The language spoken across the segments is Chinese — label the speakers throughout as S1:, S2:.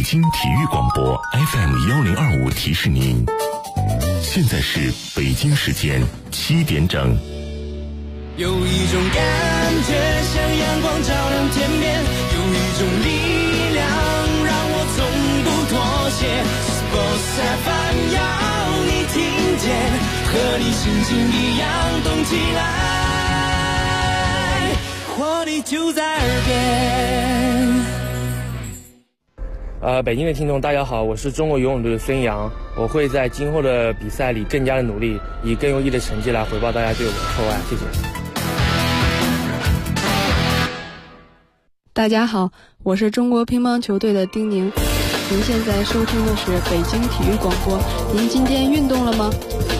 S1: 北京体育广播 FM1025提示您，现在是北京时间7点整。
S2: 有一种感觉像阳光照亮天边，有一种力量让我从不妥协。Sports FM 要你听见，和你心情一样动起来，活力就在耳边。
S3: 北京的听众大家好，我是中国游泳队的孙杨，我会在今后的比赛里更加的努力，以更优异的成绩来回报大家对我的厚爱，谢谢。
S4: 大家好，我是中国乒乓球队的丁宁，您现在收听的是北京体育广播，您今天运动了吗？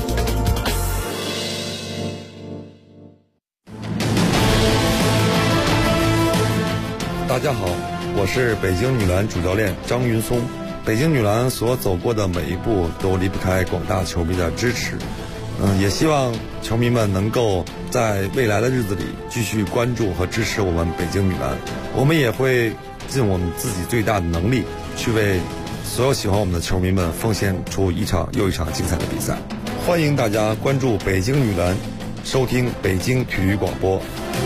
S5: 大家好，我是北京女篮主教练张云松。北京女篮所走过的每一步都离不开广大球迷的支持，也希望球迷们能够在未来的日子里继续关注和支持我们北京女篮。我们也会尽我们自己最大的能力，去为所有喜欢我们的球迷们奉献出一场又一场精彩的比赛。欢迎大家关注北京女篮，收听北京体育广播。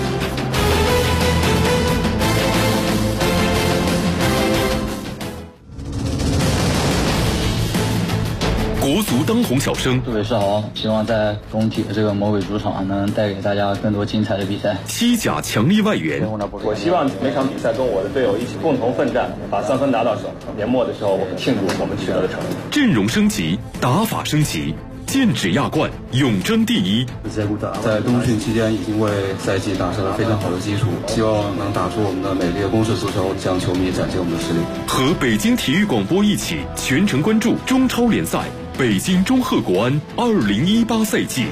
S1: 国足当红小生，
S6: 杜伟世豪，希望在工体的这个魔鬼主场能带给大家更多精彩的比赛。
S1: 西甲强力外援，
S7: 我希望每场比赛跟我的队友一起共同奋战，把3分拿到手。年末的时候，我们庆祝我们取得的成绩。
S1: 阵容升级，打法升级，剑指亚冠，永争第一。
S8: 在冬训期间已经为赛季打下了非常好的基础，希望能打出我们的美丽的攻势足球，向球迷展现我们的实力。
S1: 和北京体育广播一起全程关注中超联赛。北京中赫国安2018赛季。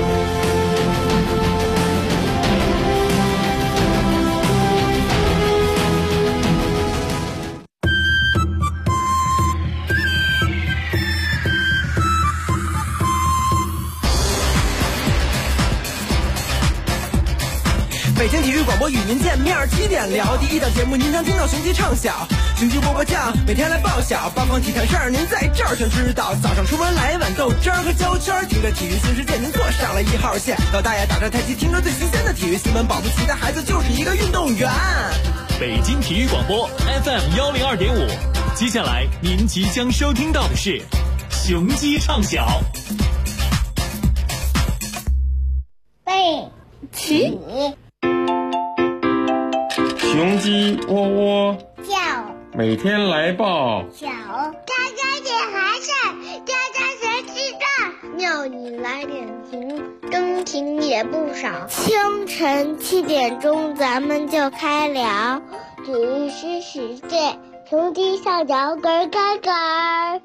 S2: 北京体育广播与您见面，7点聊第一档节目，您将听到雄鸡唱晓，雄鸡波波酱，每天来报晓，八方体坛事儿您在这儿全知道。早上出门来一碗豆汁儿和焦圈，听着体育新世界，您坐上了1号线。老大爷打着太极，听着最新鲜的体育新闻，保不齐的孩子就是一个运动员。
S9: 北京体育广播 FM102.5，接下来您即将收听到的是雄鸡唱晓。
S10: 背起。
S11: 雄鸡喔喔
S10: 叫，
S11: 每天来报
S10: 小，家家点孩子，家家谁知道？庙里来点情，钟情也不少。清晨7点钟，咱们就开聊，体育新世界，雄鸡上脚咯咯咯。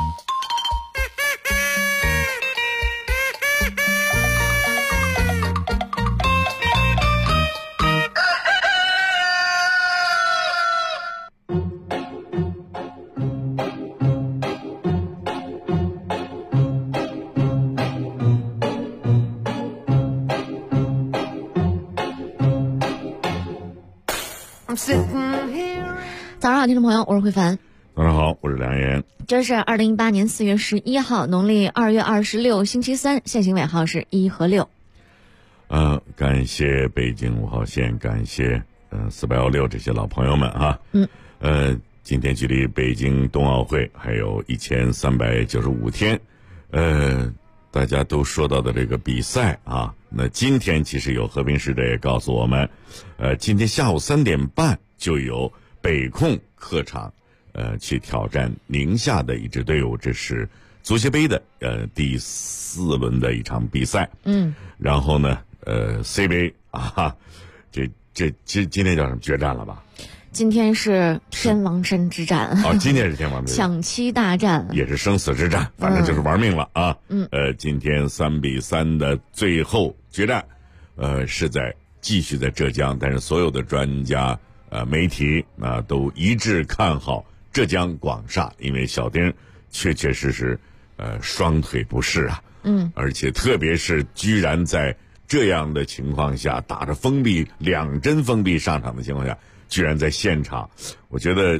S12: 早上好，听众朋友，我是慧凡。
S13: 早上好，我是梁岩。
S12: 这是2018年4月11号，农历2月26，星期三，限行尾号是1和6。
S13: 感谢北京5号线，感谢4816这些老朋友们哈。今天距离北京冬奥会还有1395天，大家都说到的这个比赛啊，那今天其实有和平使者也告诉我们，今天下午3点半就有北控客场，去挑战宁夏的一支队伍，这是足协杯的第4轮的一场比赛。然后呢，C 杯啊，这今天叫什么决战了吧？
S12: 今天是天王山之战。
S13: 今天是天王之战，
S12: 抢七大战，
S13: 也是生死之战，反正就是玩命了啊。今天3比3的最后决战，是继续在浙江，但是所有的专家媒体都一致看好浙江广厦，因为小丁确实双腿不适啊。而且特别是居然在这样的情况下，打着2针封闭上场的情况下，居然在现场，我觉得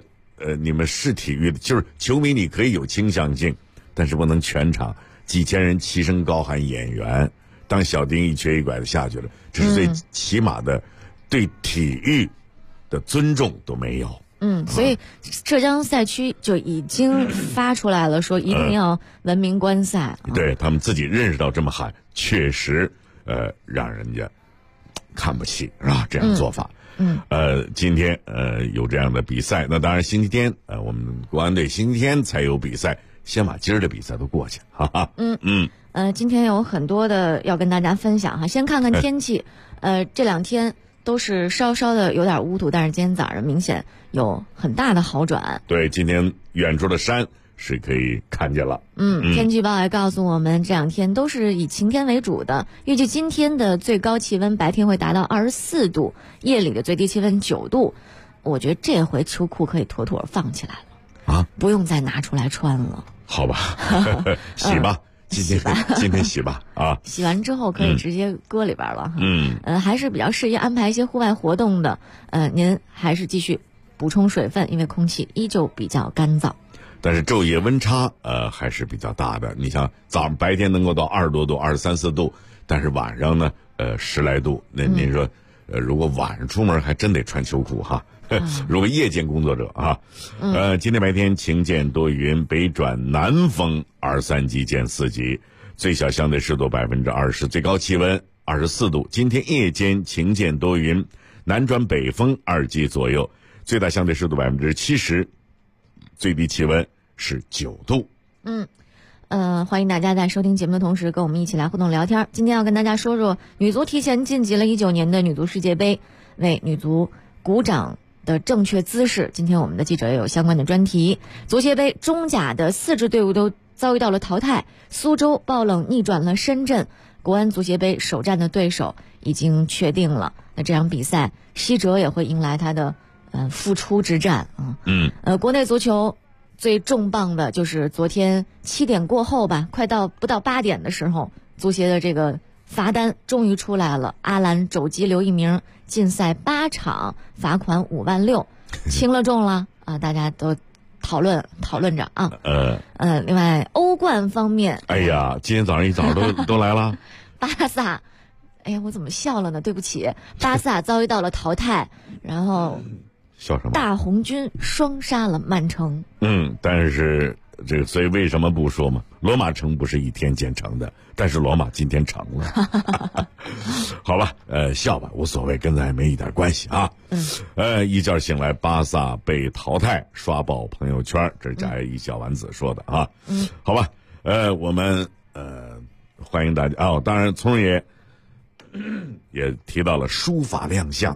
S13: 你们是体育的，就是球迷你可以有倾向性，但是不能全场几千人齐声高喊演员，当小丁一瘸一拐的下去了，这是最起码的对体育的尊重都没有。
S12: 所以浙江赛区就已经发出来了，说一定要文明观赛。
S13: 对，他们自己认识到这么喊，确实让人家看不起，是吧？这样做法。今天有这样的比赛，那当然星期天我们国安队星期天才有比赛，先把今儿的比赛都过去，哈哈。
S12: 今天有很多的要跟大家分享哈，先看看天气。这2天都是稍稍的有点乌土，但是今天早上明显有很大的好转。
S13: 对，今天远处的山是可以看见了。
S12: 天气预报还告诉我们，这2天都是以晴天为主的。预计今天的最高气温白天会达到24度，夜里的最低气温9度。我觉得这回秋裤可以妥妥放起来了啊，不用再拿出来穿了。
S13: 好吧，洗吧。今天洗吧啊！
S12: 洗完之后可以直接搁里边了哈。还是比较适宜安排一些户外活动的。您还是继续补充水分，因为空气依旧比较干燥。
S13: 但是昼夜温差还是比较大的。你像早上白天能够到20多度、23、24度，但是晚上呢10来度。那您说如果晚上出门还真得穿秋裤哈。如果夜间工作者啊，今天白天晴间多云，北转南风2、3级见4级，最小相对湿度20%，最高气温24度。今天夜间晴间多云，南转北风2级左右，最大相对湿度70%，最低气温是9度。
S12: 欢迎大家在收听节目的同时跟我们一起来互动聊天。今天要跟大家说说女足提前晋级了19年的女足世界杯，为女足鼓掌的正确姿势，今天我们的记者也有相关的专题。足协杯中甲的4支队伍都遭遇到了淘汰，苏州爆冷逆转了深圳，国安足协杯首战的对手已经确定了。那这场比赛西哲也会迎来他的复出之战啊。国内足球最重磅的就是昨天7点过后吧，不到8点的时候，足协的这个罚单终于出来了，阿兰肘击刘一鸣，禁赛8场，罚款5万6，轻了重了啊！大家都讨论着啊。另外欧冠方面，
S13: 哎呀，今天早上一早都来了。
S12: 巴萨，哎呀，我怎么笑了呢？对不起，巴萨遭遇到了淘汰，然后
S13: 笑什么？
S12: 大红军双杀了曼城。
S13: 但是这个，所以为什么不说嘛？罗马城不是一天建成的，但是罗马今天成了。好吧，笑吧，无所谓，跟咱也没一点关系啊。一觉醒来，巴萨被淘汰，刷爆朋友圈，这是贾一小丸子说的啊。好吧，我们欢迎大家哦。当然，聪也提到了书法亮相。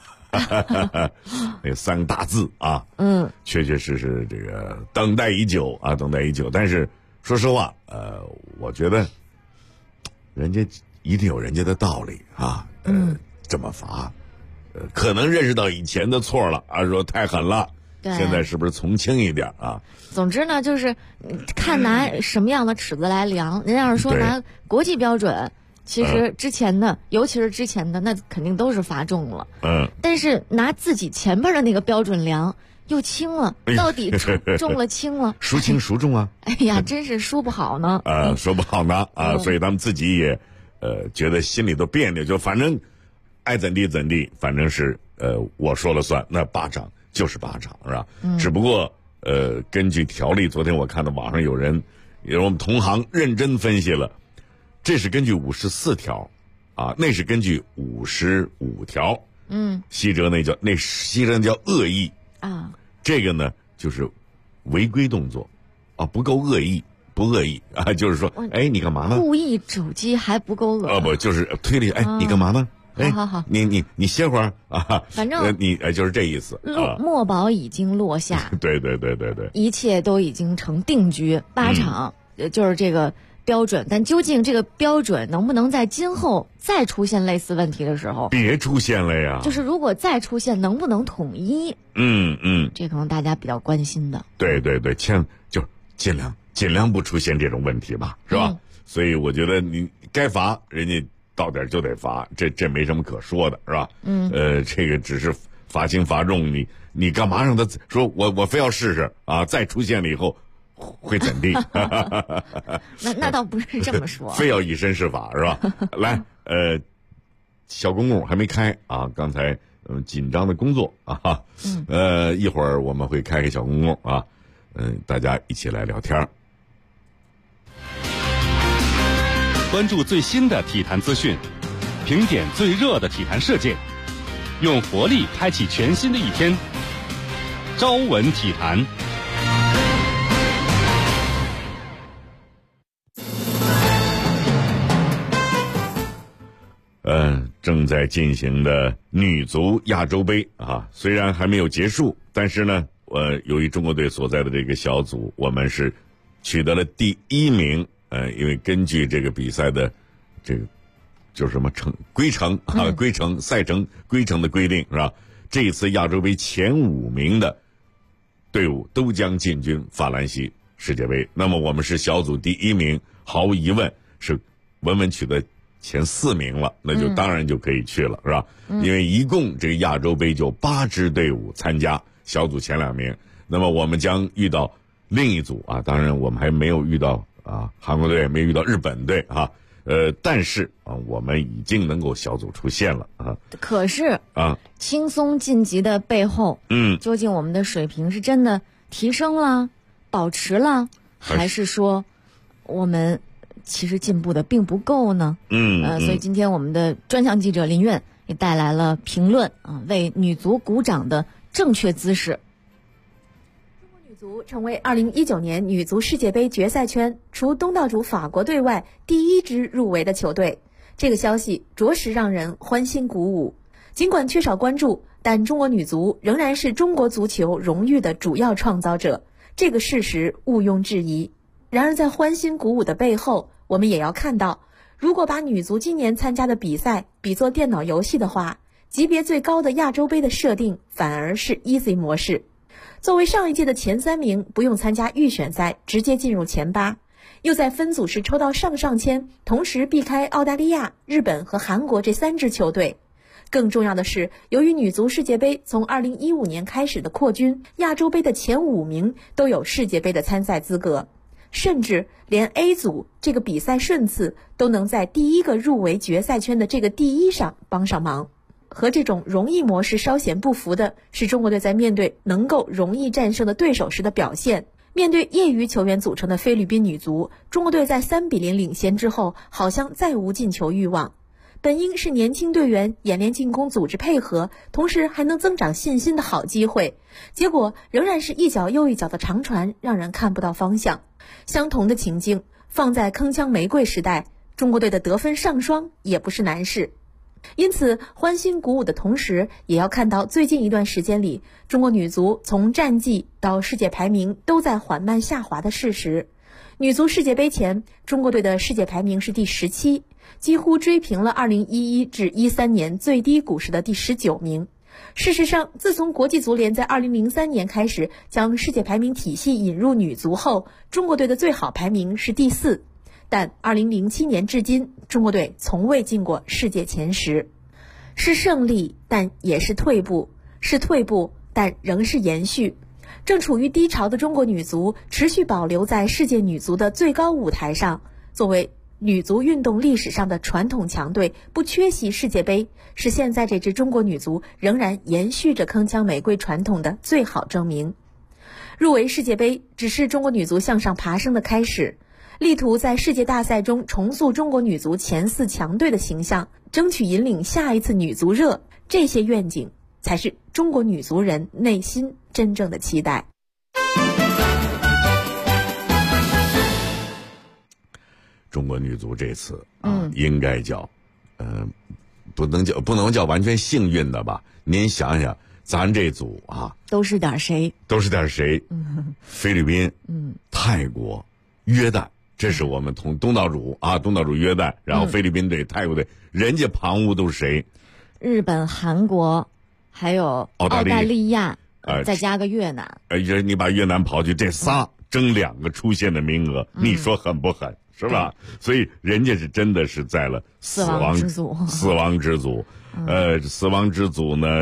S13: 那3个大字啊，确确实实这个等待已久啊，等待已久。但是说实话，我觉得人家一定有人家的道理啊。这么罚，可能认识到以前的错了啊，说太狠了，现在是不是从轻一点啊？
S12: 总之呢，就是看拿什么样的尺子来量。人要是说拿国际标准。其实之前的，尤其是之前的，那肯定都是罚重了。但是拿自己前边的那个标准量，又轻了，到底重了轻了？
S13: 孰轻孰重啊？
S12: 哎呀，真是说不好呢。
S13: 说不好呢啊，所以他们自己也觉得心里都别扭，就反正爱怎地怎地，反正是我说了算，那8场就是8场，是吧？只不过根据条例，昨天我看到网上有我们同行认真分析了。这是根据54条，啊，那是根据55条。西哲西哲叫恶意
S12: 啊，
S13: 这个呢就是违规动作，啊，不够恶意，不恶意啊，就是说，哎，你干嘛呢？
S12: 故意肘击还不够恶。
S13: 不，就是推理，哎，你干嘛呢？
S12: 好，
S13: 你歇会儿啊，
S12: 反正
S13: 你就是这意思。
S12: 墨宝已经落下，
S13: 对，
S12: 一切都已经成定局，8场，就是这个。标准，但究竟这个标准能不能在今后再出现类似问题的时候，
S13: 别出现了呀？
S12: 就是如果再出现，能不能统一？这可能大家比较关心的。
S13: 对，就尽量不出现这种问题吧，是吧？所以我觉得你该罚，人家到点就得罚，这没什么可说的，是吧？这个只是罚轻罚重，你干嘛让他说我非要试试啊？再出现了以后会怎地？
S12: 那倒不是这么说，
S13: 非要以身试法是吧？来，小公共还没开啊，刚才紧张的工作啊，一会儿我们会开个小公共啊，大家一起来聊天。
S14: 关注最新的体坛资讯，评点最热的体坛事件，用活力开启全新的一天。朝闻体坛。
S13: 正在进行的女足亚洲杯啊，虽然还没有结束，但是呢，由于中国队所在的这个小组，我们是取得了第1名。因为根据这个比赛的这个就是什么规程啊，赛程规程的规定是吧？这一次亚洲杯前5名的队伍都将进军法兰西世界杯。那么我们是小组第1名，毫无疑问是稳稳取得前4名了，那就当然就可以去了，是吧？因为一共这个亚洲杯就8支队伍参加小组前2名，那么我们将遇到另一组啊，当然我们还没有遇到韩国队，没遇到日本队啊，但是我们已经能够小组出线了啊。
S12: 可是轻松晋级的背后，究竟我们的水平是真的提升了、保持了，还是说我们其实进步的并不够呢？所以今天我们的专项记者林苑也带来了评论啊，为女足鼓掌的正确姿势。
S15: 女足成为2019年女足世界杯决赛圈除东道主法国队外第1支入围的球队，这个消息着实让人欢欣鼓舞。尽管缺少关注，但中国女足仍然是中国足球荣誉的主要创造者，这个事实毋庸置疑。然而在欢欣鼓舞的背后，我们也要看到，如果把女足今年参加的比赛比作电脑游戏的话，级别最高的亚洲杯的设定反而是 Easy 模式。作为上一届的前3名，不用参加预选赛，直接进入前8，又在分组时抽到上签，同时避开澳大利亚、日本和韩国这3支球队。更重要的是，由于女足世界杯从2015年开始的扩军，亚洲杯的前5名都有世界杯的参赛资格，甚至连 A 组这个比赛顺次都能在第1个入围决赛圈的这个第1上帮上忙。和这种容易模式稍显不符的是中国队在面对能够容易战胜的对手时的表现。面对业余球员组成的菲律宾女足，中国队在3-0领先之后，好像再无进球欲望。本应是年轻队员演练进攻、组织配合，同时还能增长信心的好机会，结果仍然是一脚又一脚的长传，让人看不到方向。相同的情境放在铿锵玫瑰时代，中国队的得分上双也不是难事。因此欢欣鼓舞的同时，也要看到最近一段时间里，中国女足从战绩到世界排名都在缓慢下滑的事实。女足世界杯前，中国队的世界排名是第17，几乎追平了2011至13年最低谷时的第19名。事实上，自从国际足联在2003年开始将世界排名体系引入女足后，中国队的最好排名是第4。但2007年至今，中国队从未进过世界前10，是胜利，但也是退步；是退步，但仍是延续。正处于低潮的中国女足持续保留在世界女足的最高舞台上，作为女足运动历史上的传统强队，不缺席世界杯，是现在这支中国女足仍然延续着铿锵玫瑰传统的最好证明。入围世界杯只是中国女足向上爬升的开始，力图在世界大赛中重塑中国女足前4强队的形象，争取引领下一次女足热，这些愿景才是中国女足人内心真正的期待。
S13: 中国女足这次应该叫不能叫完全幸运的吧？您想想，咱这组
S12: 都是点谁？
S13: 菲律宾、泰国、约旦。这是我们同东道主约旦，然后菲律宾队、泰国队，人家旁屋都是谁？
S12: 日本、韩国，还有澳大利亚，再加个越南。
S13: 你把越南刨去，这仨争2个出线的名额，你说狠不狠？是吧？所以人家是真的是在了死亡之组。死亡之组呢，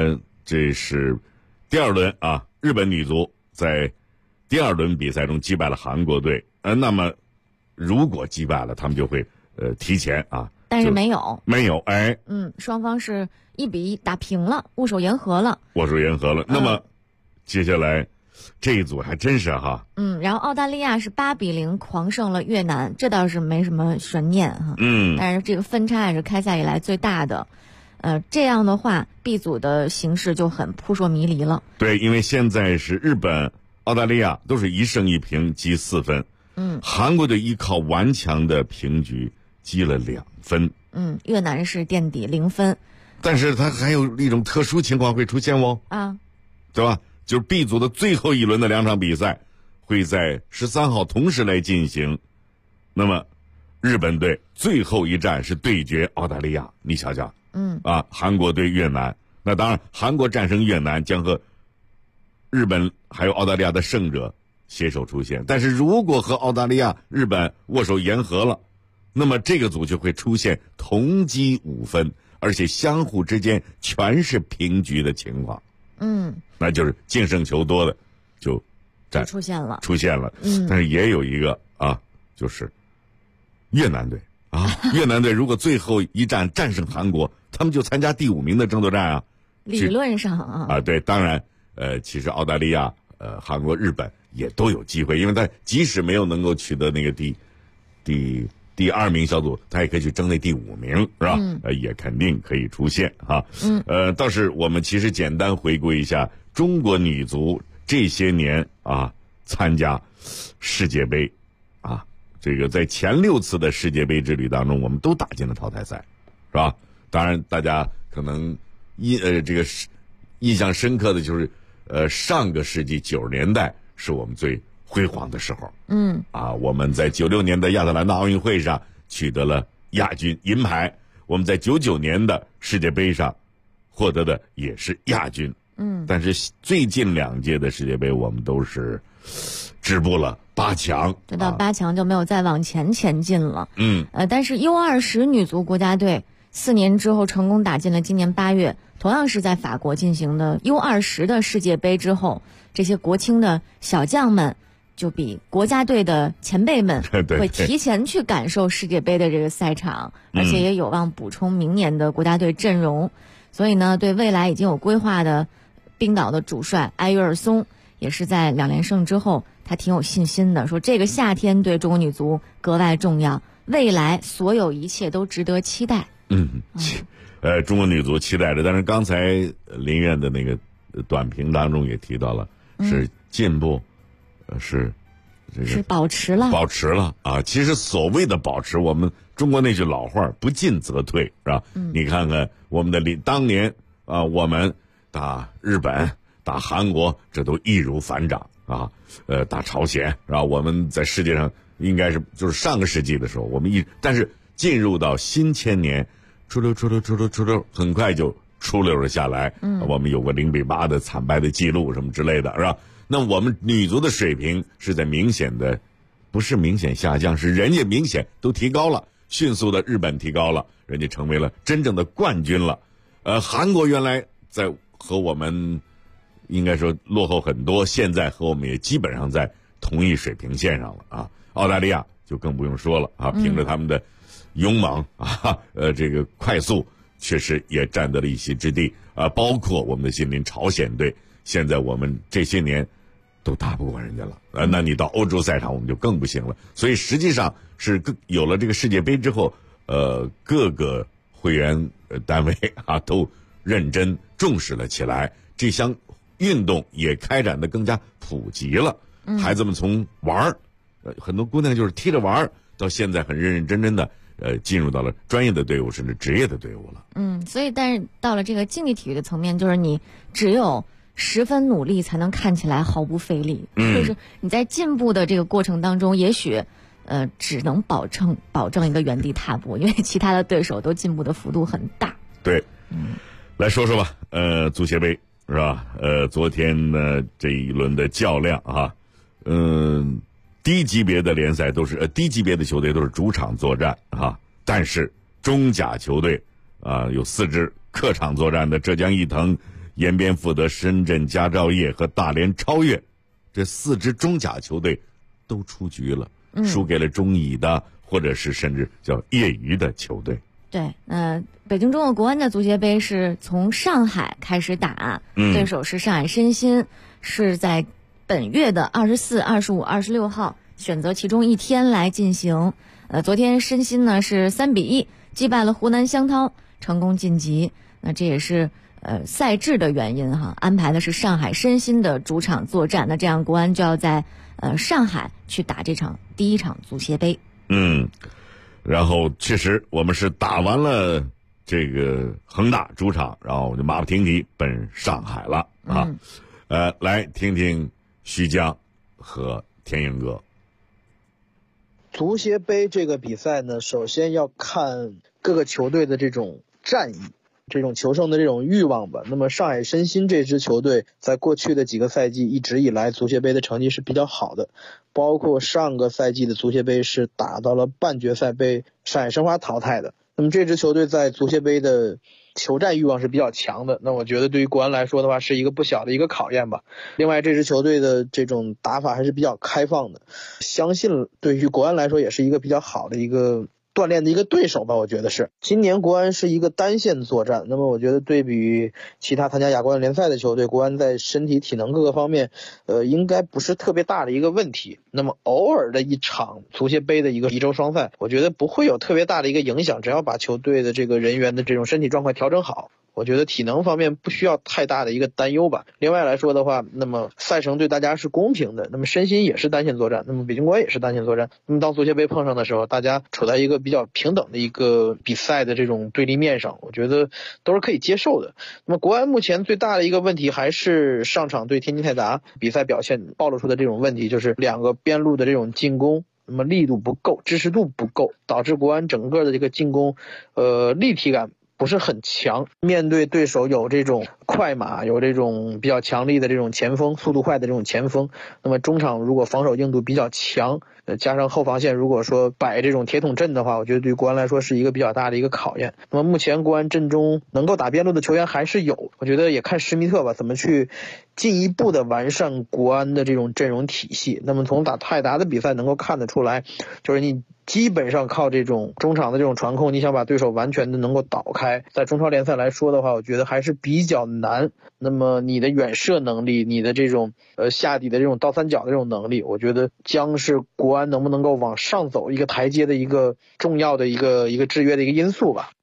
S13: 这是第二轮啊，日本女足在第二轮比赛中击败了韩国队。那么如果击败了，他们就会提前啊。
S12: 但是没有，
S13: 哎，
S12: 双方是1-1打平了，握手言和了。
S13: 那么接下来这一组还真是哈。
S12: 然后澳大利亚是8-0狂胜了越南，这倒是没什么悬念哈。但是这个分差也是开赛以来最大的。这样的话 B 组的形势就很扑朔迷离了。
S13: 对，因为现在是日本、澳大利亚都是1胜1平积4分。韩国队依靠顽强的平局积了2分。
S12: 越南是垫底0分。
S13: 但是它还有一种特殊情况会出现
S12: 啊，
S13: 对吧？就是 B 组的最后一轮的2场比赛会在13号同时来进行。那么日本队最后一战是对决澳大利亚，你瞧瞧。韩国对越南，那当然韩国战胜越南将和日本还有澳大利亚的胜者携手出现。但是如果和澳大利亚、日本握手言和了，那么这个组就会出现同积5分，而且相互之间全是平局的情况。那就是净胜球多的就
S12: 出现了。
S13: 但是也有一个啊，就是越南队啊，越南队如果最后一战战胜韩国，他们就参加第5名的争夺战啊。
S12: 理论上啊，
S13: 对，当然其实澳大利亚、韩国、日本也都有机会，因为他即使没有能够取得那个第2名小组，他也可以去争那第5名，是吧？也肯定可以出现哈。倒是我们其实简单回顾一下中国女足这些年啊参加世界杯啊，这个在前6次的世界杯之旅当中，我们都打进了淘汰赛，是吧？当然，大家可能这个印象深刻的就是上个世纪90年代是我们最辉煌的时候。我们在96年的亚特兰大奥运会上取得了亚军银牌，我们在99年的世界杯上获得的也是亚军。但是最近2届的世界杯我们都是止步了8强，
S12: 这到8强就没有再往前进了。但是 U20 女足国家队4年之后成功打进了今年8月同样是在法国进行的 U20 的世界杯之后，这些国青的小将们就比国家队的前辈们会提前去感受世界杯的这个赛场，而且也有望补充明年的国家队阵容。所以呢，对未来已经有规划的冰岛的主帅埃约尔松也是在2连胜之后，他挺有信心的，说这个夏天对中国女足格外重要，未来所有一切都值得期待。
S13: 中国女足期待着，但是刚才林苑的那个短评当中也提到了，是进步，是
S12: 保持了
S13: 啊！其实所谓的保持，我们中国那句老话“不进则退”，是吧？你看看我们的当年啊，我们打日本、打韩国，这都易如反掌啊！打朝鲜是吧？我们在世界上应该是就是上个世纪的时候，我们但是进入到新千年，出溜，很快就出溜了下来。我们有个0-8的惨败的记录什么之类的，是吧？那我们女足的水平是在不是明显下降，是人家明显都提高了，迅速的日本提高了，人家成为了真正的冠军了。韩国原来在和我们应该说落后很多，现在和我们也基本上在同一水平线上了啊。澳大利亚就更不用说了啊，凭着他们的勇猛啊，这个快速，确实也占得了一席之地啊。包括我们的近邻朝鲜队，现在我们这些年都打不过人家了，那你到欧洲赛场我们就更不行了。所以实际上是有了这个世界杯之后，各个会员单位啊都认真重视了起来，这项运动也开展的更加普及了。孩子们从玩很多姑娘就是踢着玩到现在很认认真真的进入到了专业的队伍甚至职业的队伍了。
S12: 所以但是到了这个竞技体育的层面，就是你只有10分努力才能看起来毫不费力，就是你在进步的这个过程当中，也许只能保证一个原地踏步，因为其他的对手都进步的幅度很大。
S13: 对，来说说吧，足协杯是吧？昨天呢这一轮的较量啊，低级别的联赛都是低级别的球队都是主场作战啊，但是中甲球队啊有4支客场作战的浙江毅腾延边富德、深圳佳兆业和大连超越这4支中甲球队都出局了，输给了中乙的或者是甚至叫业余的球队。
S12: 对，北京中国国安的足协杯是从上海开始打，对手是上海申鑫，是在本月的24、25、26号选择其中一天来进行。昨天申鑫呢是3-1击败了湖南湘涛，成功晋级。那这也是赛制的原因哈，安排的是上海申鑫的主场作战，那这样国安就要在上海去打这场第一场足协杯。
S13: 然后确实我们是打完了这个恒大主场，然后就马不停蹄奔上海了啊。来听听徐江和天鹰哥。
S16: 足协杯这个比赛呢，首先要看各个球队的这种战意，这种求胜的这种欲望吧。那么上海申鑫这支球队在过去的几个赛季一直以来足协杯的成绩是比较好的，包括上个赛季的足协杯是打到了半决赛被上海申花淘汰的。那么这支球队在足协杯的求战欲望是比较强的，那我觉得对于国安来说的话是一个不小的一个考验吧。另外这支球队的这种打法还是比较开放的，相信对于国安来说也是一个比较好的一个锻炼的一个对手吧。我觉得是今年国安是一个单线作战，那么我觉得对比于其他参加亚冠联赛的球队，国安在身体体能各个方面应该不是特别大的一个问题。那么偶尔的一场足协杯的一个一周双赛，我觉得不会有特别大的一个影响，只要把球队的这个人员的这种身体状况调整好，我觉得体能方面不需要太大的一个担忧吧。另外来说的话，那么赛程对大家是公平的，那么申鑫也是单线作战，那么北京国安也是单线作战，那么当足协杯碰上的时候，大家处在一个比较平等的一个比赛的这种对立面上，我觉得都是可以接受的。那么国安目前最大的一个问题还是上场对天津泰达比赛表现暴露出的这种问题，就是2个边路的这种进攻那么力度不够，支持度不够，导致国安整个的这个进攻立体感不是很强，面对对手有这种快马，有这种比较强力的这种前锋，速度快的这种前锋，那么中场如果防守硬度比较强，加上后防线如果说摆这种铁桶阵的话，我觉得对国安来说是一个比较大的一个考验。那么目前国安阵中能够打边路的球员还是有，我觉得也看施密特吧，怎么去进一步的完善国安的这种阵容体系。那么从打泰达的比赛能够看得出来，就是你基本上靠这种中场的这种传控，你想把对手完全的能够倒开，在中超联赛来说的话，我觉得还是比较难。那么你的远射能力，你的这种下底的这种倒三角的这种能力，我觉得将是国安能不能够往上走一个台阶的一个重要的一个制约的一个因素吧。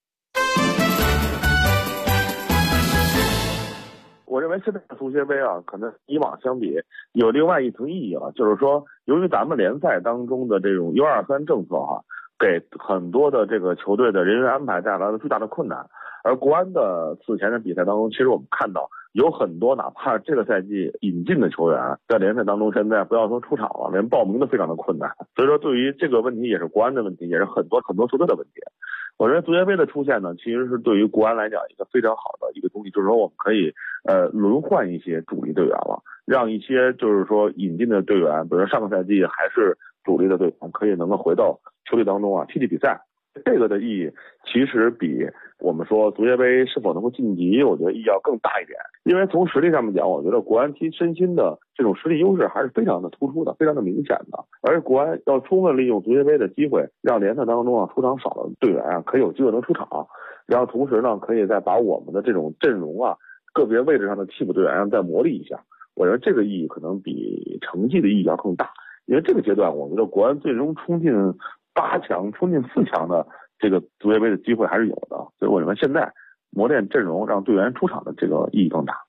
S17: 我认为现在的足协杯啊，可能以往相比有另外一层意义了，就是说，由于咱们联赛当中的这种1-2-3政策啊，给很多的这个球队的人员安排带来了巨大的困难。而国安的此前的比赛当中，其实我们看到有很多哪怕这个赛季引进的球员，在联赛当中现在不要说出场了，连报名都非常的困难。所以说，对于这个问题也是国安的问题，也是很多球队的问题。我认为足协杯的出现呢，其实是对于国安来讲一个非常好的一个东西，就是说我们可以轮换一些主力队员了，让一些就是说引进的队员，比如说上个赛季还是主力的队员，可以能够回到球队当中啊踢比赛。这个的意义其实比我们说足协杯是否能够晋级，我觉得意义要更大一点。因为从实力上面讲，我觉得国安踢申鑫的这种实力优势还是非常的突出的，非常的明显的。而国安要充分利用足协杯的机会，让联赛当中啊出场少的队员啊可以有机会能出场，然后同时呢可以再把我们的这种阵容啊个别位置上的替补队员再磨砺一下。我认为这个意义可能比成绩的意义要更大。因为这个阶段，我觉得国安最终冲进8强、冲进4强的这个足协杯的机会还是有的，所以我认为现在磨练阵容、让队员出场的这个意义更大。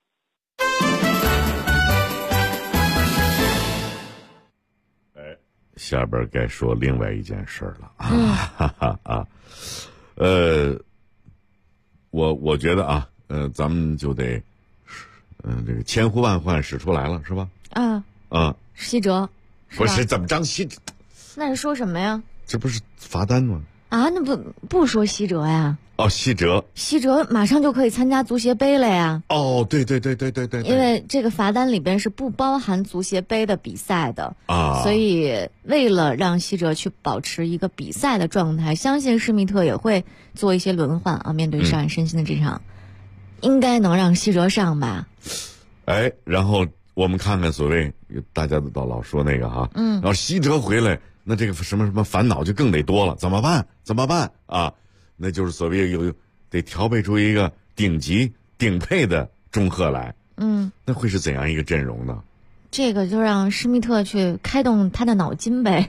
S13: 下边该说另外一件事了我觉得啊，咱们就得，这个千呼万唤使出来了，是吧？
S12: 西哲，
S13: 不是怎么着西？
S12: 那是说什么呀？
S13: 这不是罚单吗？
S12: 啊，那不说西哲呀？
S13: 哦，西哲
S12: 马上就可以参加足协杯了呀！
S13: 哦，对，
S12: 因为这个罚单里边是不包含足协杯的比赛的
S13: 啊，
S12: 所以为了让西哲去保持一个比赛的状态，相信施密特也会做一些轮换啊。面对上海申鑫的这场应该能让西哲上吧？
S13: 哎，然后我们看看所谓大家都老说那个哈，然后西哲回来，那这个什么烦恼就更得多了，怎么办啊？那就是所谓得调配出一个顶级顶配的中赫来，那会是怎样一个阵容呢？
S12: 这个就让施密特去开动他的脑筋呗。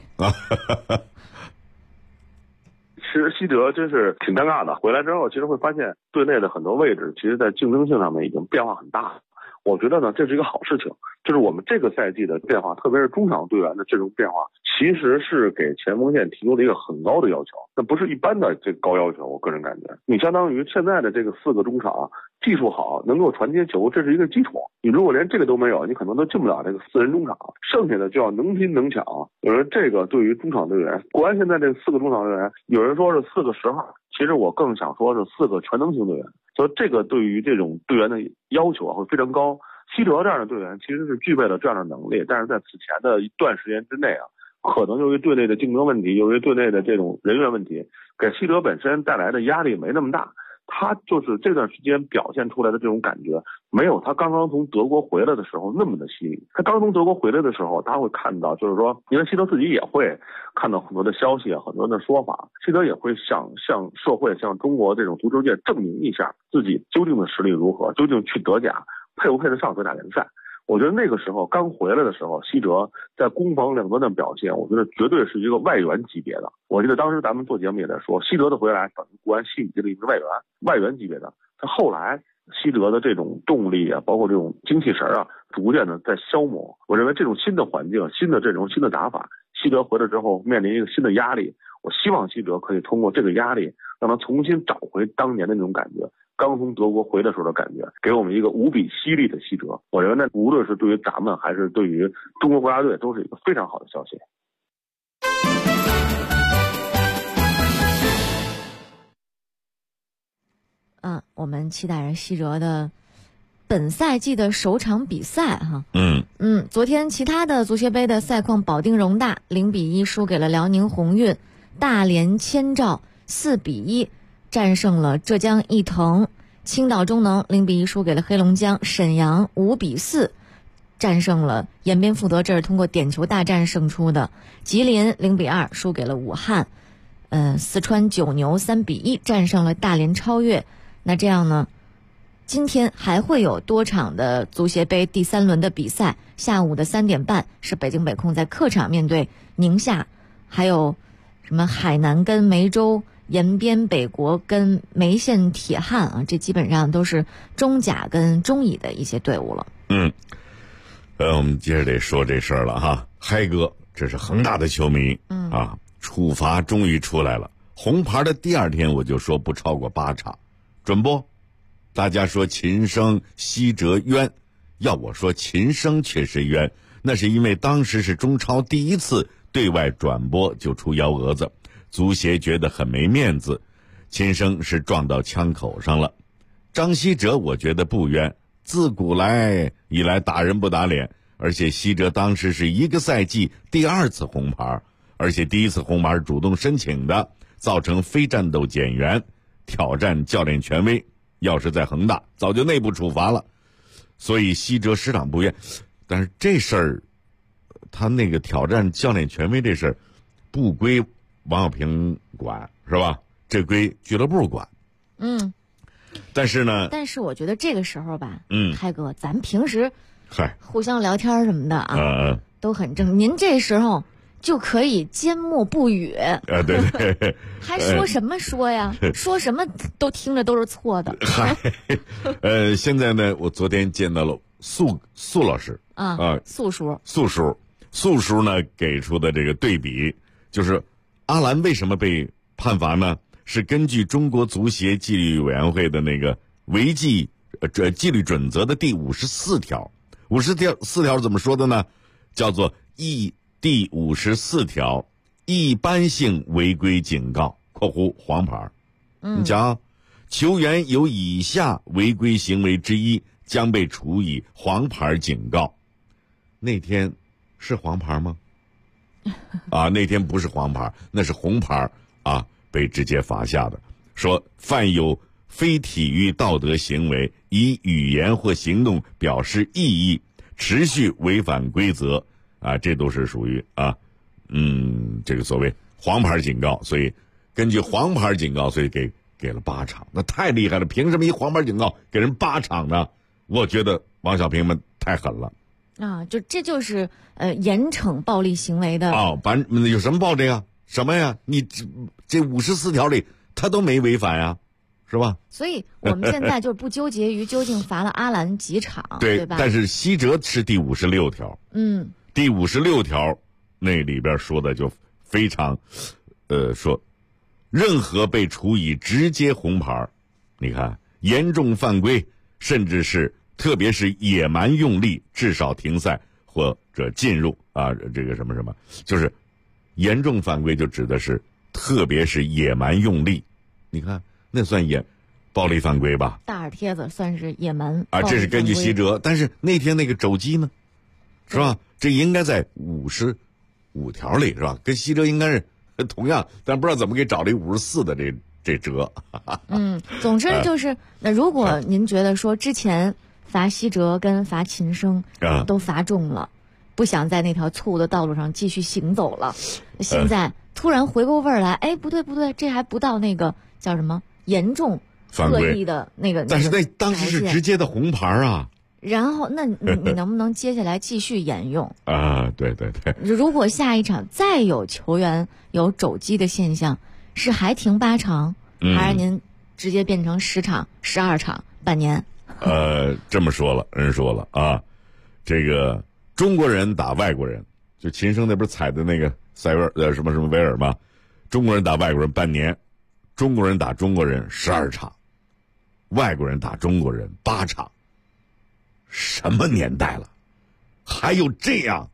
S17: 其实西哲真是挺尴尬的，回来之后其实会发现队内的很多位置，其实在竞争性上面已经变化很大了。我觉得呢，这是一个好事情，就是我们这个赛季的变化，特别是中场队员的这种变化，其实是给前锋线提出了一个很高的要求，那不是一般的这高要求。我个人感觉，你相当于现在的这个4个中场，技术好，能够传接球，这是一个基础。你如果连这个都没有，你可能都进不了这个4人中场，剩下的就要能拼能抢。有人这个对于中场队员，国安现在这4个中场队员，有人说是4个10号，其实我更想说是4个全能型队员。所以这个对于这种队员的要求会非常高。西哲这样的队员其实是具备了这样的能力，但是在此前的一段时间之内可能由于队内的竞争问题，由于队内的这种人员问题，给西哲本身带来的压力没那么大。他就是这段时间表现出来的这种感觉，没有他刚刚从德国回来的时候那么的犀利。他刚从德国回来的时候，他会看到，就是说，因为西哲自己也会看到很多的消息，很多的说法，西哲也会向社会、向中国这种足球界证明一下自己究竟的实力如何，究竟去德甲配不配得上德甲联赛。我觉得那个时候刚回来的时候，西哲在攻防两端的表现，我觉得绝对是一个外援级别的。我记得当时咱们做节目也在说，西哲的回来等于国安吸引进了一个外援级别的。他后来西哲的这种动力包括这种精气神逐渐的在消磨。我认为这种新的环境、新的阵容、新的打法，西哲回来之后面临一个新的压力。我希望西哲可以通过这个压力，让他重新找回当年的那种感觉。刚从德国回的时候的感觉，给我们一个无比犀利的西哲。我认为那无论是对于咱们还是对于中国国家队，都是一个非常好的消息。
S12: 我们期待着西哲的本赛季的首场比赛哈。昨天其他的足协杯的赛况，保定容大0-1输给了辽宁宏运，大连千兆4-1战胜了浙江毅腾，青岛中能0-1输给了黑龙江，沈阳5-4战胜了延边富德，这是通过点球大战胜出的。吉林0-2输给了武汉，四川九牛3-1战胜了大连超越。那这样呢，今天还会有多场的足协杯第3轮的比赛，下午的3点半是北京北控在客场面对宁夏，还有什么海南跟梅州，延边北国跟梅县铁汉这基本上都是中甲跟中乙的一些队伍了。
S13: 我们接着得说这事儿了哈。嗨哥，这是恒大的球迷处罚终于出来了，红牌的第2天我就说不超过8场，准不？大家说秦升、西哲冤，要我说秦升确实冤，那是因为当时是中超第一次对外转播就出幺蛾子，足协觉得很没面子，秦升是撞到枪口上了。张稀哲我觉得不冤，自古以来打人不打脸，而且稀哲当时是一个赛季第2次红牌，而且第1次红牌是主动申请的，造成非战斗减员，挑战教练权威，要是在恒大早就内部处罚了，所以稀哲师长不冤。但是这事儿他那个挑战教练权威这事儿不归王小平管是吧？这归俱乐部管。但是
S12: 我觉得这个时候吧，嗨哥，咱平时互相聊天什么的都很正，您这时候就可以缄默不语
S13: 对
S12: 还说什么说呀说什么都听着都是错的。
S13: 现在呢，我昨天见到了素老师素叔呢给出的这个对比，就是阿兰为什么被判罚呢？是根据中国足协纪律委员会的那个违纪纪律准则的第54条。54条怎么说的呢？叫做第54条一般性违规警告（括弧黄牌）。你讲，球员有以下违规行为之一，将被处以黄牌警告。那天是黄牌吗？那天不是黄牌，那是红牌被直接罚下的。说犯有非体育道德行为， 以语言或行动表示异议，持续违反规则啊，这都是属于这个所谓黄牌警告。所以根据黄牌警告，所以给了8场，那太厉害了！凭什么一黄牌警告给人8场呢？我觉得王小平们太狠了
S12: 啊！这就是严惩暴力行为的
S13: 有什么暴力啊？什么呀？你这54条里他都没违反呀，是吧？
S12: 所以我们现在就不纠结于究竟罚了阿兰几场，对吧？
S13: 但是希哲是第56条，第56条那里边说的就非常，说任何被处以直接红牌，你看严重犯规，甚至是特别是野蛮用力，至少停赛或者进入这个什么，就是严重犯规就指的是特别是野蛮用力，你看那算暴力犯规吧？
S12: 大耳贴子算是野蛮
S13: 这是根据希哲，但是那天那个肘击呢，是吧？这应该在55条里，是吧？跟希哲应该是同样，但不知道怎么给找了一54的这折。
S12: 总之就是那如果您觉得说之前罚希哲跟罚秦升都罚重了，不想在那条错误的道路上继续行走了，现在突然回过味儿来，不对，这还不到那个叫什么严重恶意的那个，
S13: 但是那当时是直接的红牌啊。
S12: 然后那你能不能接下来继续沿用
S13: 对。
S12: 如果下一场再有球员有肘击的现象，是还停8场，还是您直接变成10场、12场、半年？
S13: 这么说了，人说了这个中国人打外国人，就秦升那不是踩的那个塞维什么维尔吗？中国人打外国人半年，中国人打中国人12场，外国人打中国人8场。什么年代了，还有这样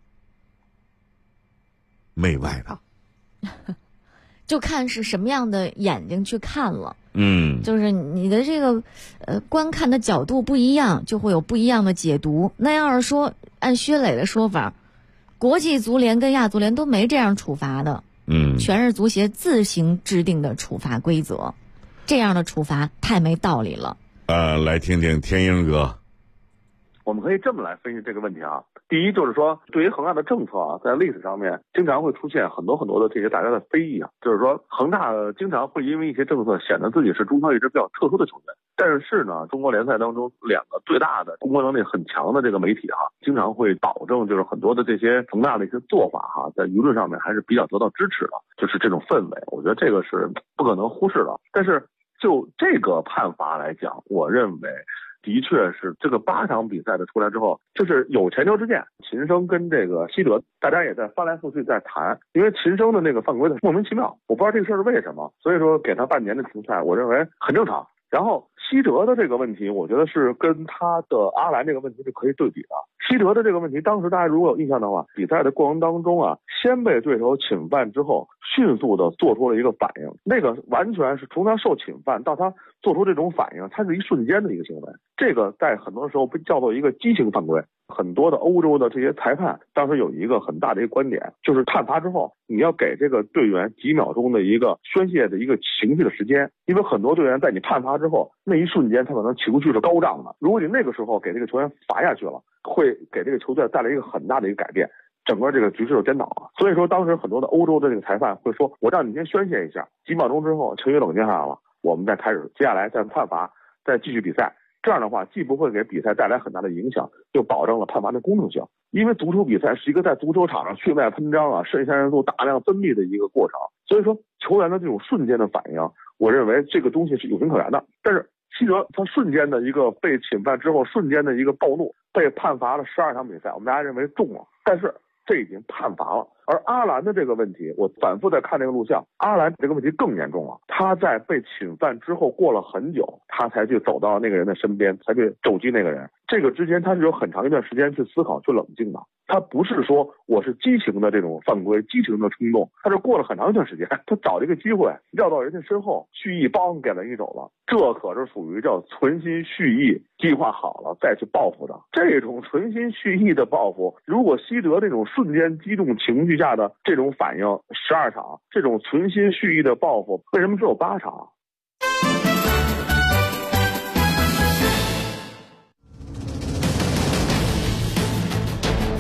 S13: 媚外的？
S12: 就看是什么样的眼睛去看了。
S13: 就是
S12: 你的这个观看的角度不一样，就会有不一样的解读。那要是说按薛磊的说法，国际足联跟亚足联都没这样处罚的，全是足协自行制定的处罚规则，这样的处罚太没道理了。
S13: 来听听天鹰哥。
S17: 我们可以这么来分析这个问题啊。第一就是说，对于恒大的政策在历史上面经常会出现很多的这些大家的非议就是说恒大经常会因为一些政策显得自己是中超一支比较特殊的球队。但是呢，中国联赛当中2个最大的公关能力很强的这个媒体经常会保证就是很多的这些恒大的一些做法在舆论上面还是比较得到支持的，就是这种氛围，我觉得这个是不可能忽视的。但是就这个判罚来讲，我认为的确是这个8场比赛的出来之后，就是有前车之鉴。秦升跟这个希哲，大家也在翻来覆去在谈，因为秦升的那个犯规的莫名其妙，我不知道这个事儿是为什么，所以说给他半年的停赛，我认为很正常。然后希哲的这个问题，我觉得是跟他的阿兰这个问题是可以对比的。希哲的这个问题，当时大家如果有印象的话，比赛的过程当中先被对手侵犯之后，迅速的做出了一个反应，那个完全是从他受侵犯到他做出这种反应，它是一瞬间的一个行为。这个在很多时候被叫做一个畸形犯规。很多的欧洲的这些裁判当时有一个很大的一个观点，就是判罚之后你要给这个队员几秒钟的一个宣泄的一个情绪的时间，因为很多队员在你判罚之后那一瞬间他可能情绪是高涨的，如果你那个时候给这个球员罚下去了，会给这个球队带来一个很大的一个改变，整个这个局势就颠倒了。所以说当时很多的欧洲的这个裁判会说，我让你先宣泄一下，几秒钟之后情绪冷静下来了，我们再开始接下来再判罚，再继续比赛。这样的话既不会给比赛带来很大的影响，又保证了判罚的公正性。因为足球比赛是一个在足球场上血脉喷张肾上腺素大量分泌的一个过程，所以说球员的这种瞬间的反应，我认为这个东西是有情可原的。但是希哲他瞬间的一个被侵犯之后瞬间的一个暴怒，被判罚了12场比赛，我们大家认为重了，但是这已经判罚了。而阿兰的这个问题，我反复在看这个录像，阿兰这个问题更严重了。他在被侵犯之后过了很久，他才去走到那个人的身边，才去肘击那个人。这个之间他是有很长一段时间去思考去冷静的，他不是说我是激情的这种犯规，激情的冲动，他是过了很长一段时间，他找了一个机会绕到人家身后，蓄意帮给人一肘了，这可是属于叫存心蓄意计划好了再去报复的。这种存心蓄意的报复，如果希哲这种瞬间激动情绪下的这种反应12场，这种存心蓄意的报复为什么只有8场？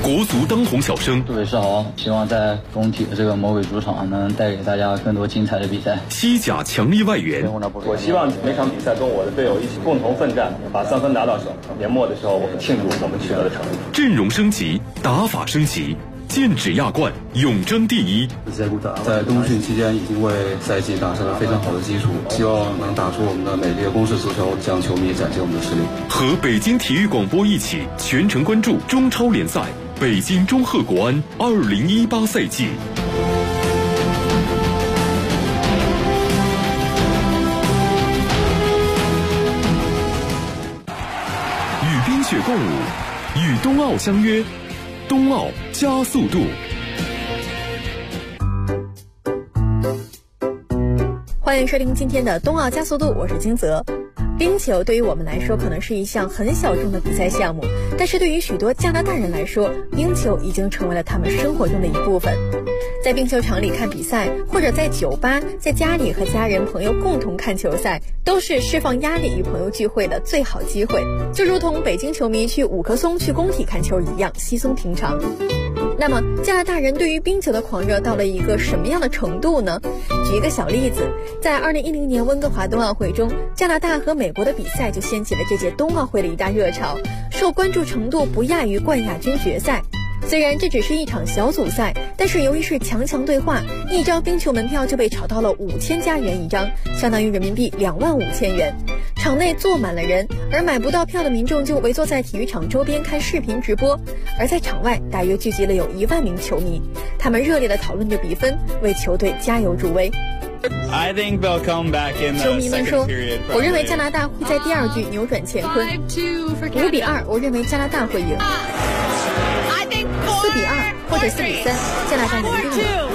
S1: 国足当红小生。
S6: 杜伟世豪，希望在工体的这个魔鬼主场能带给大家更多精彩的比赛。
S1: 西甲强力外援，
S7: 我希望每场比赛跟我的队友一起共同奋战，把3分拿到手。年末的时候，我们庆祝我们取得的成绩。
S1: 阵容升级，打法升级，剑指亚冠，永争第一。
S8: 在冬训期间已经为赛季打下了非常好的基础，希望能打出我们的美丽的攻势足球，向球迷展现我们的实力。
S1: 和北京体育广播一起全程关注中超联赛北京中赫国安2018赛季。与冰雪共舞，与冬奥相约，冬奥加速度。
S15: 欢迎收听今天的冬奥加速度，我是金泽。冰球对于我们来说可能是一项很小众的比赛项目，但是对于许多加拿大人来说，冰球已经成为了他们生活中的一部分。在冰球场里看比赛，或者在酒吧、在家里和家人朋友共同看球赛，都是释放压力与朋友聚会的最好机会，就如同北京球迷去五棵松去工体看球一样稀松平常。那么加拿大人对于冰球的狂热到了一个什么样的程度呢？举一个小例子，在2010年温哥华冬奥会中，加拿大和美国的比赛就掀起了这届冬奥会的一大热潮，受关注程度不亚于冠亚军决赛。虽然这只是一场小组赛，但是由于是强对话，一张冰球门票就被炒到了5000加元一张，相当于人民币25000元。场内坐满了人，而买不到票的民众就围坐在体育场周边看视频直播，而在场外大约聚集了有1万名球迷，他们热烈地讨论着比分，为球队加油助威。球迷们说，我认为加拿大会在第2局扭转乾坤，5-2，我认为加拿大会赢，4-2或者4-3，加拿大赢定了。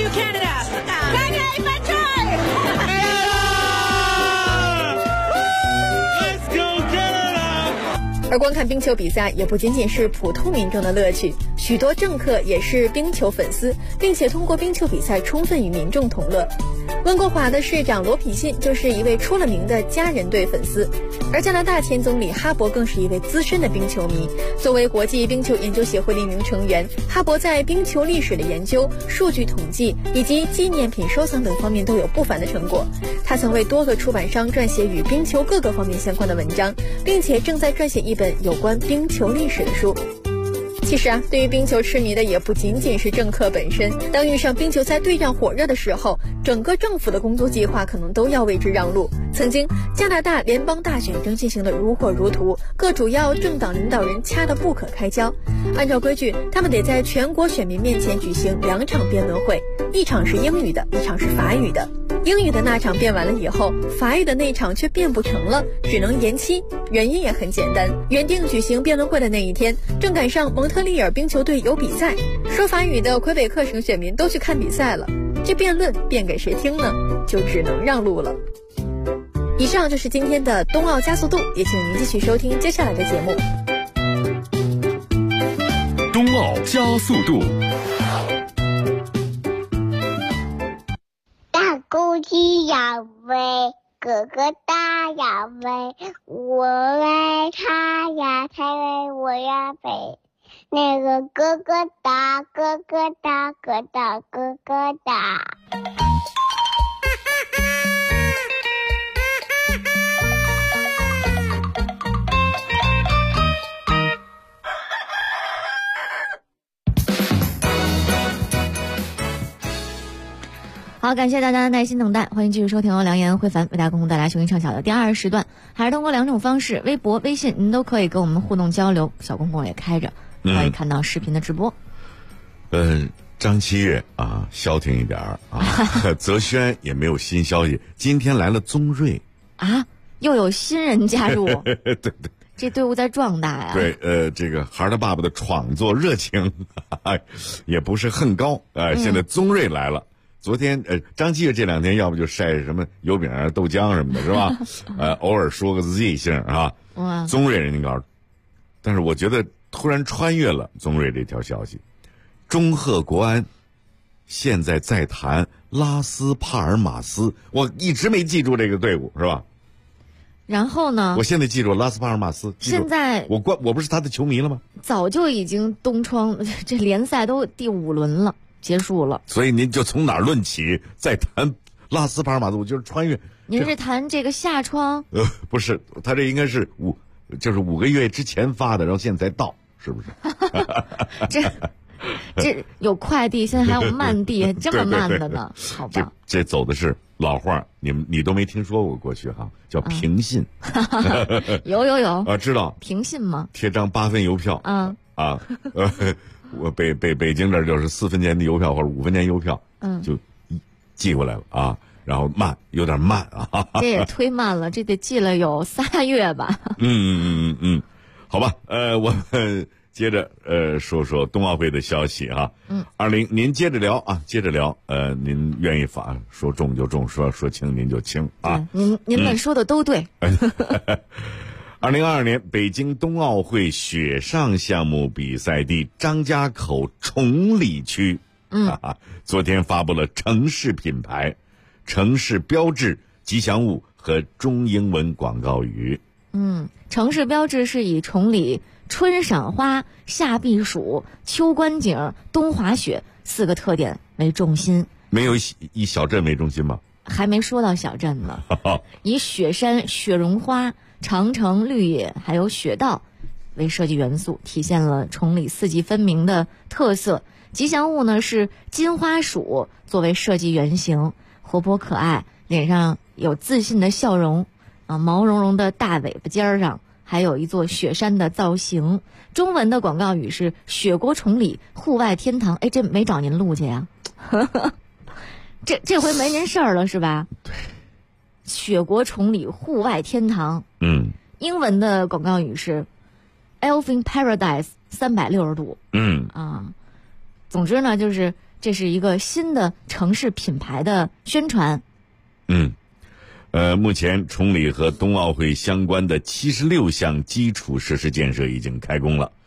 S15: 而观看冰球比赛也不仅仅是普通民众的乐趣，许多政客也是冰球粉丝，并且通过冰球比赛充分与民众同乐。温哥华的市长罗皮信就是一位出了名的家人队粉丝，而加拿大前总理哈伯更是一位资深的冰球迷。作为国际冰球研究协会的一名成员，哈伯在冰球历史的研究、数据统计以及纪念品收藏等方面都有不凡的成果。他曾为多个出版商撰写与冰球各个方面相关的文章，并且正在撰写一本有关冰球历史的书。其实对于冰球痴迷的也不仅仅是政客本身，当遇上冰球赛对战火热的时候，整个政府的工作计划可能都要为之让路。曾经加拿大联邦大选正进行得如火如荼，各主要政党领导人掐得不可开交。按照规矩，他们得在全国选民面前举行2场辩论会，一场是英语的，一场是法语的。英语的那场辩完了以后，法语的那场却辩不成了，只能延期。原因也很简单，原定举行辩论会的那一天，正赶上蒙特利尔冰球队有比赛，说法语的魁北克省选民都去看比赛了，这辩论辩给谁听呢？就只能让路了。以上就是今天的冬奥加速度，也请您继续收听接下来的节目。
S1: 冬奥加速度。
S10: 大公鸡要飞，哥哥大要飞，我为他呀才为我呀飞。那个哥哥大，哥哥大，哥大，哥哥大。
S12: 好，感谢大家的耐心等待，欢迎继续收听由梁岩、慧凡为大家共同带来雄鹰唱晓的第2时段，还是通过2种方式，微博、微信，您都可以跟我们互动交流，小公共也开着，可以看到视频的直播。
S13: 张七月啊，消停一点啊。泽轩也没有新消息，今天来了宗瑞
S12: 啊，又有新人加入。
S13: 对对。
S12: 这队伍在壮大呀！
S13: 对，这个孩儿他爸爸的创作热情也不是很高现在宗瑞来了。昨天张继这2天要不就晒什么油饼啊、豆浆什么的，是吧？偶尔说个 Z 姓啊。宗瑞人家告诉，但是我觉得突然穿越了宗瑞这条消息，中赫国安现在在谈拉斯帕尔马斯，我一直没记住这个队伍，是吧？
S12: 然后呢？
S13: 我现在记住拉斯帕尔马斯。
S12: 现在
S13: 我不是他的球迷了吗？
S12: 早就已经东窗，这联赛都第5轮了，结束了。
S13: 所以您就从哪儿论起，再谈拉斯帕尔马斯，我就是穿越。
S12: 您是谈这个夏窗？
S13: 不是，他这应该是5个月之前发的，然后现在才到，是不是？
S12: 这有快递，现在还有慢递，这么慢的呢？好吧，
S13: 这走的是老话，你都没听说过过去哈，叫平信。
S12: 有
S13: 啊，知道
S12: 平信吗？
S13: 贴张8分邮票。我北京这就是4分钱的邮票或者5分钱邮票，就寄过来了啊。然后有点慢啊，
S12: 这也忒慢了，这得寄了有3月吧。
S13: 好吧，我们接着说说冬奥会的消息哈。您接着聊啊，您愿意说重就重，说轻您就轻啊。
S12: 您们说的都对。
S13: 2022年北京冬奥会雪上项目比赛地张家口崇礼区，昨天发布了城市品牌、城市标志、吉祥物和中英文广告语。
S12: 城市标志是以崇礼春赏花、夏避暑、秋观景、冬滑雪4个特点为重心。
S13: 没有以小镇为中心吗？
S12: 还没说到小镇呢。以雪山、雪绒花、长城绿野还有雪道为设计元素，体现了崇礼4季分明的特色。吉祥物呢是金花鼠作为设计原型，活泼可爱，脸上有自信的笑容，毛茸茸的大尾巴尖上还有一座雪山的造型。中文的广告语是雪国崇礼户外天堂。这没找您录去呀？这回没您事儿了是吧？
S13: 对，
S12: 雪国崇礼户外天堂。英文的广告语是 Elfin Paradise 360度。总之呢，就是这是一个新的城市品牌的宣传。
S13: 目前崇礼和冬奥会相关的76项基础设施建设已经开工了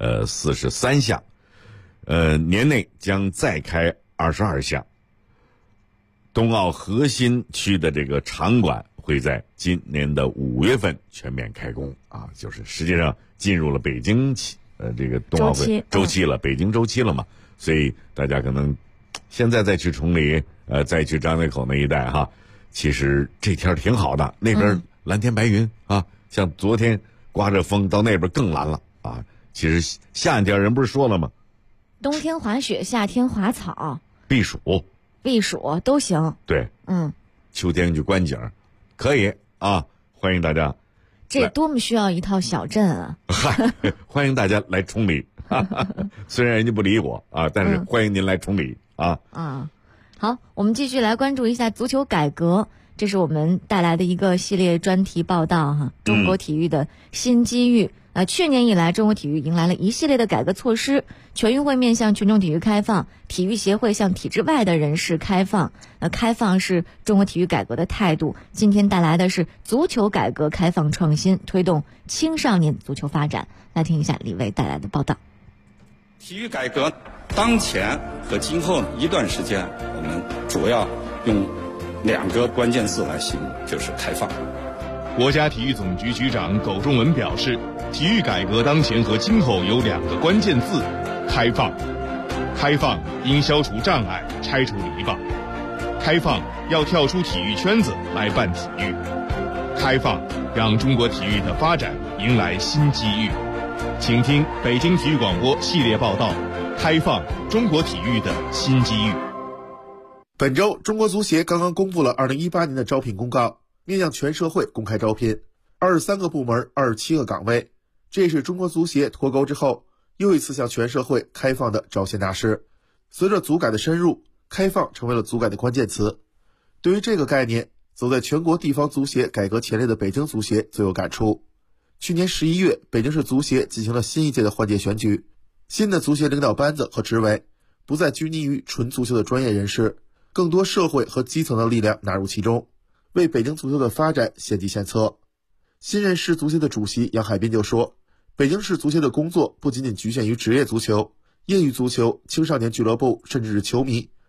S13: ，43项，年内将再开22项。冬奥核心区的这个场馆会在今年的5月份全面开工啊，就是实际上进入了北京这个冬奥会周期了，北京周期了嘛，所以大家可能现在再去崇礼，再去张家口那一带哈，其实这天挺好的，那边蓝天白云啊，像昨天刮着风，到那边更蓝了啊。其实夏天人不是说了吗？
S12: 冬天滑雪，夏天滑草，
S13: 避暑
S12: 都行。
S13: 对，秋天去观景，可以啊，欢迎大家。
S12: 这多么需要一套小镇啊！
S13: 欢迎大家来崇礼，虽然人家不理我啊，但是欢迎您来崇礼啊。
S12: 好，我们继续来关注一下足球改革，这是我们带来的一个系列专题报道哈。中国体育的新机遇。去年以来，中国体育迎来了一系列的改革措施，全运会面向群众体育开放，体育协会向体制外的人士开放。开放是中国体育改革的态度。今天带来的是足球改革开放创新，推动青少年足球发展。来听一下李卫带来的报道。
S18: 体育改革当前和今后一段时间，我们主要用2个关键字来形容，就是开放。
S19: 国家体育总局局长苟仲文表示，体育改革当前和今后有2个关键字：开放。开放应消除障碍，拆除篱笆；开放要跳出体育圈子来办体育；开放让中国体育的发展迎来新机遇。请听北京体育广播系列报道：开放中国体育的新机遇。
S20: 本周，中国足协刚刚公布了2018年的招聘公告，面向全社会公开招聘，23个部门27个岗位，这也是中国足协脱钩之后又一次向全社会开放的招贤纳士。随着足改的深入，开放成为了足改的关键词。对于这个概念，走在全国地方足协改革前列的北京足协最有感触。去年11月，北京市足协进行了新一届的换届选举，新的足协领导班子和职位不再拘泥于纯足球的专业人士，更多社会和基层的力量纳入其中，为北京足球的发展献计献策。新任市足协的主席杨海滨就说，北京市足协的工作不仅仅局限于职业足球、业余足球、青少年俱乐部，甚至是球迷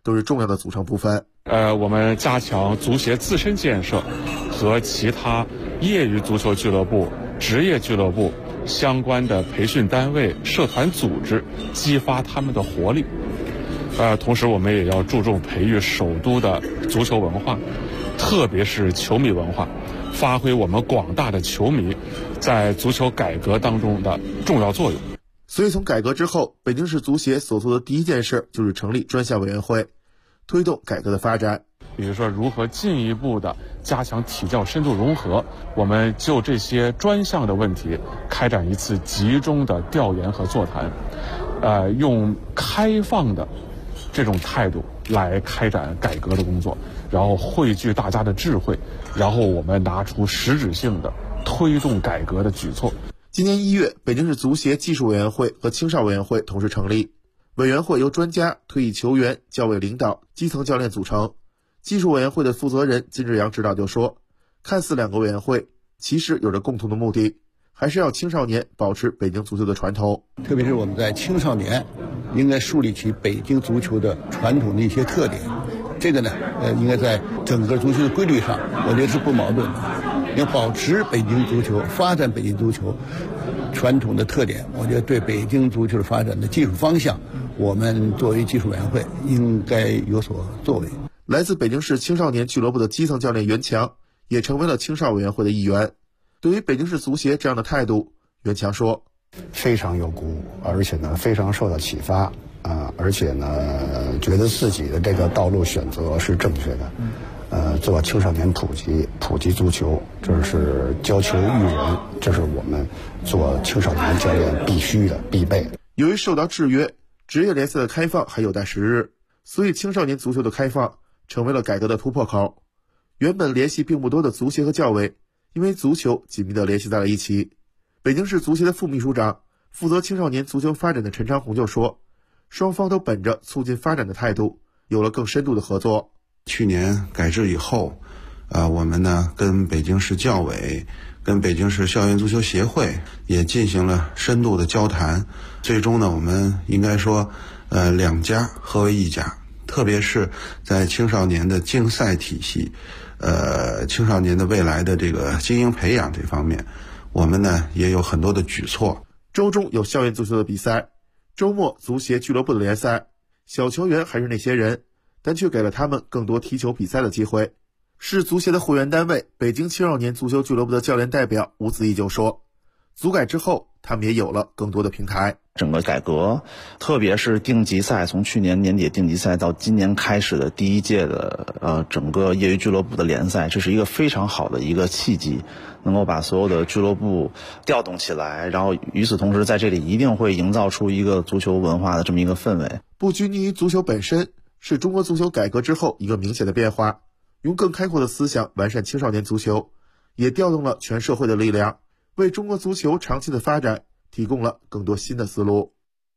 S20: 都是重要的组成部分。
S11: 我们加强足协自身建设和其他业余足球俱乐部、职业俱乐部相关的培训单位、社团组织，激发他们的活力。同时我们也要注重培育首都的足球文化，特别是球迷文化，发挥我们广大的球迷在足球改革当中的重要作用。
S20: 所以从改革之后，北京市足协所做的第一件事就是成立专项委员会，推动改革的发展。
S11: 比如说如何进一步的加强体教深度融合，我们就这些专项的问题开展一次集中的调研和座谈，用开放的这种态度来开展改革的工作，然后汇聚大家的智慧，然后我们拿出实质性的推动改革的举措。
S20: 今年1月，北京市足协技术委员会和青少委员会同时成立，委员会由专家、退役球员、教委领导、基层教练组成。技术委员会的负责人金志阳指导就说，看似两个委员会，其实有着共同的目的，还是要青少年保持北京足球的传统。
S21: 特别是我们在青少年应该树立起北京足球的传统的一些特点，这个呢，应该在整个足球的规律上，我觉得是不矛盾的。要保持北京足球，发展北京足球传统的特点，我觉得对北京足球的发展的技术方向，我们作为技术委员会应该有所作为。
S20: 来自北京市青少年俱乐部的基层教练袁强也成为了青少委员会的一员。对于北京市足协这样的态度，袁强说，
S22: 非常有鼓舞，而且呢非常受到启发而且呢觉得自己的这个道路选择是正确的。做青少年普及足球，这是教球育人，这是我们做青少年教练必须的必备。
S20: 由于受到制约，职业联赛的开放还有待时日，所以青少年足球的开放成为了改革的突破口。原本联系并不多的足协和教委，因为足球紧密地联系在了一起。北京市足协的副秘书长、负责青少年足球发展的陈长红就说，双方都本着促进发展的态度，有了更深度的合作。
S23: 去年改制以后，我们呢跟北京市教委、跟北京市校园足球协会也进行了深度的交谈，最终呢我们应该说，两家合为一家。特别是在青少年的竞赛体系，青少年的未来的这个精英培养这方面，我们呢也有很多的举措。
S20: 周中有校园足球的比赛，周末足协俱乐部的联赛，小球员还是那些人，但却给了他们更多踢球比赛的机会。市足协的会员单位北京青少年足球俱乐部的教练代表吴子毅就说，足改之后他们也有了更多的平台。
S24: 整个改革，特别是定级赛，从去年年底定级赛到今年开始的第一届的整个业余俱乐部的联赛，这是一个非常好的一个契机，能够把所有的俱乐部调动起来，然后与此同时在这里一定会营造出一个足球文化的这么一个氛围。
S20: 不拘泥于足球本身，是中国足球改革之后一个明显的变化，用更开阔的思想完善青少年足球，也调动了全社会的力量，为中国足球长期的发展提供了更多新的思路。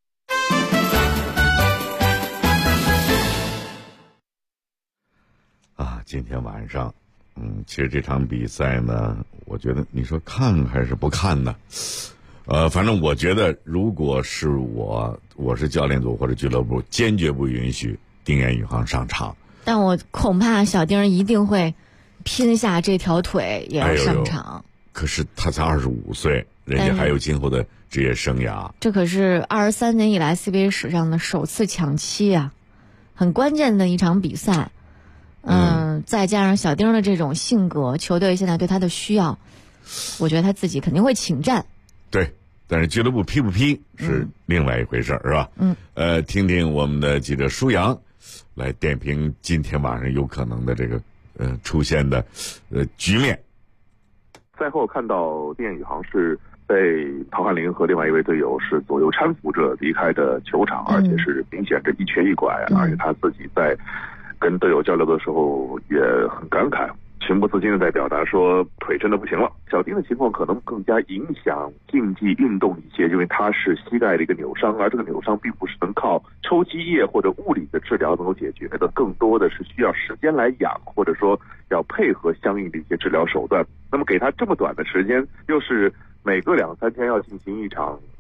S13: 今天晚上，其实这场比赛呢，我觉得你说看还是不看呢？反正我觉得，如果是我是教练组或者俱乐部，坚决不允许丁彦雨航上场。
S12: 但我恐怕小丁一定会拼下这条腿也要上场。
S13: 可是他才25岁，人家还有今后的职业生涯。
S12: 这可是23年以来 CBA 史上的首次抢七啊，很关键的一场比赛。再加上小丁的这种性格，球队现在对他的需要，我觉得他自己肯定会请战。
S13: 对，但是俱乐部批不批是另外一回事，是吧？听听我们的记者舒阳来点评今天晚上有可能的这个出现的局面。
S17: 赛后看到丁彦雨航是被陶汉林和另外一位队友是左右搀扶着离开的球场，而且是明显这一瘸一拐，而且他自己在跟队友交流的时候也很感慨，情不自禁的在表达说腿真的不行了。小丁的情况可能更加影响竞技运动一些，因为他是膝盖的一个扭伤，而这个扭伤并不是能靠抽肌液或者物理的治疗能够解决的，更多的是需要时间来养，或者说要配合相应的一些治疗手段。那么给他这么短的时间，又是每隔2-3天要进行一场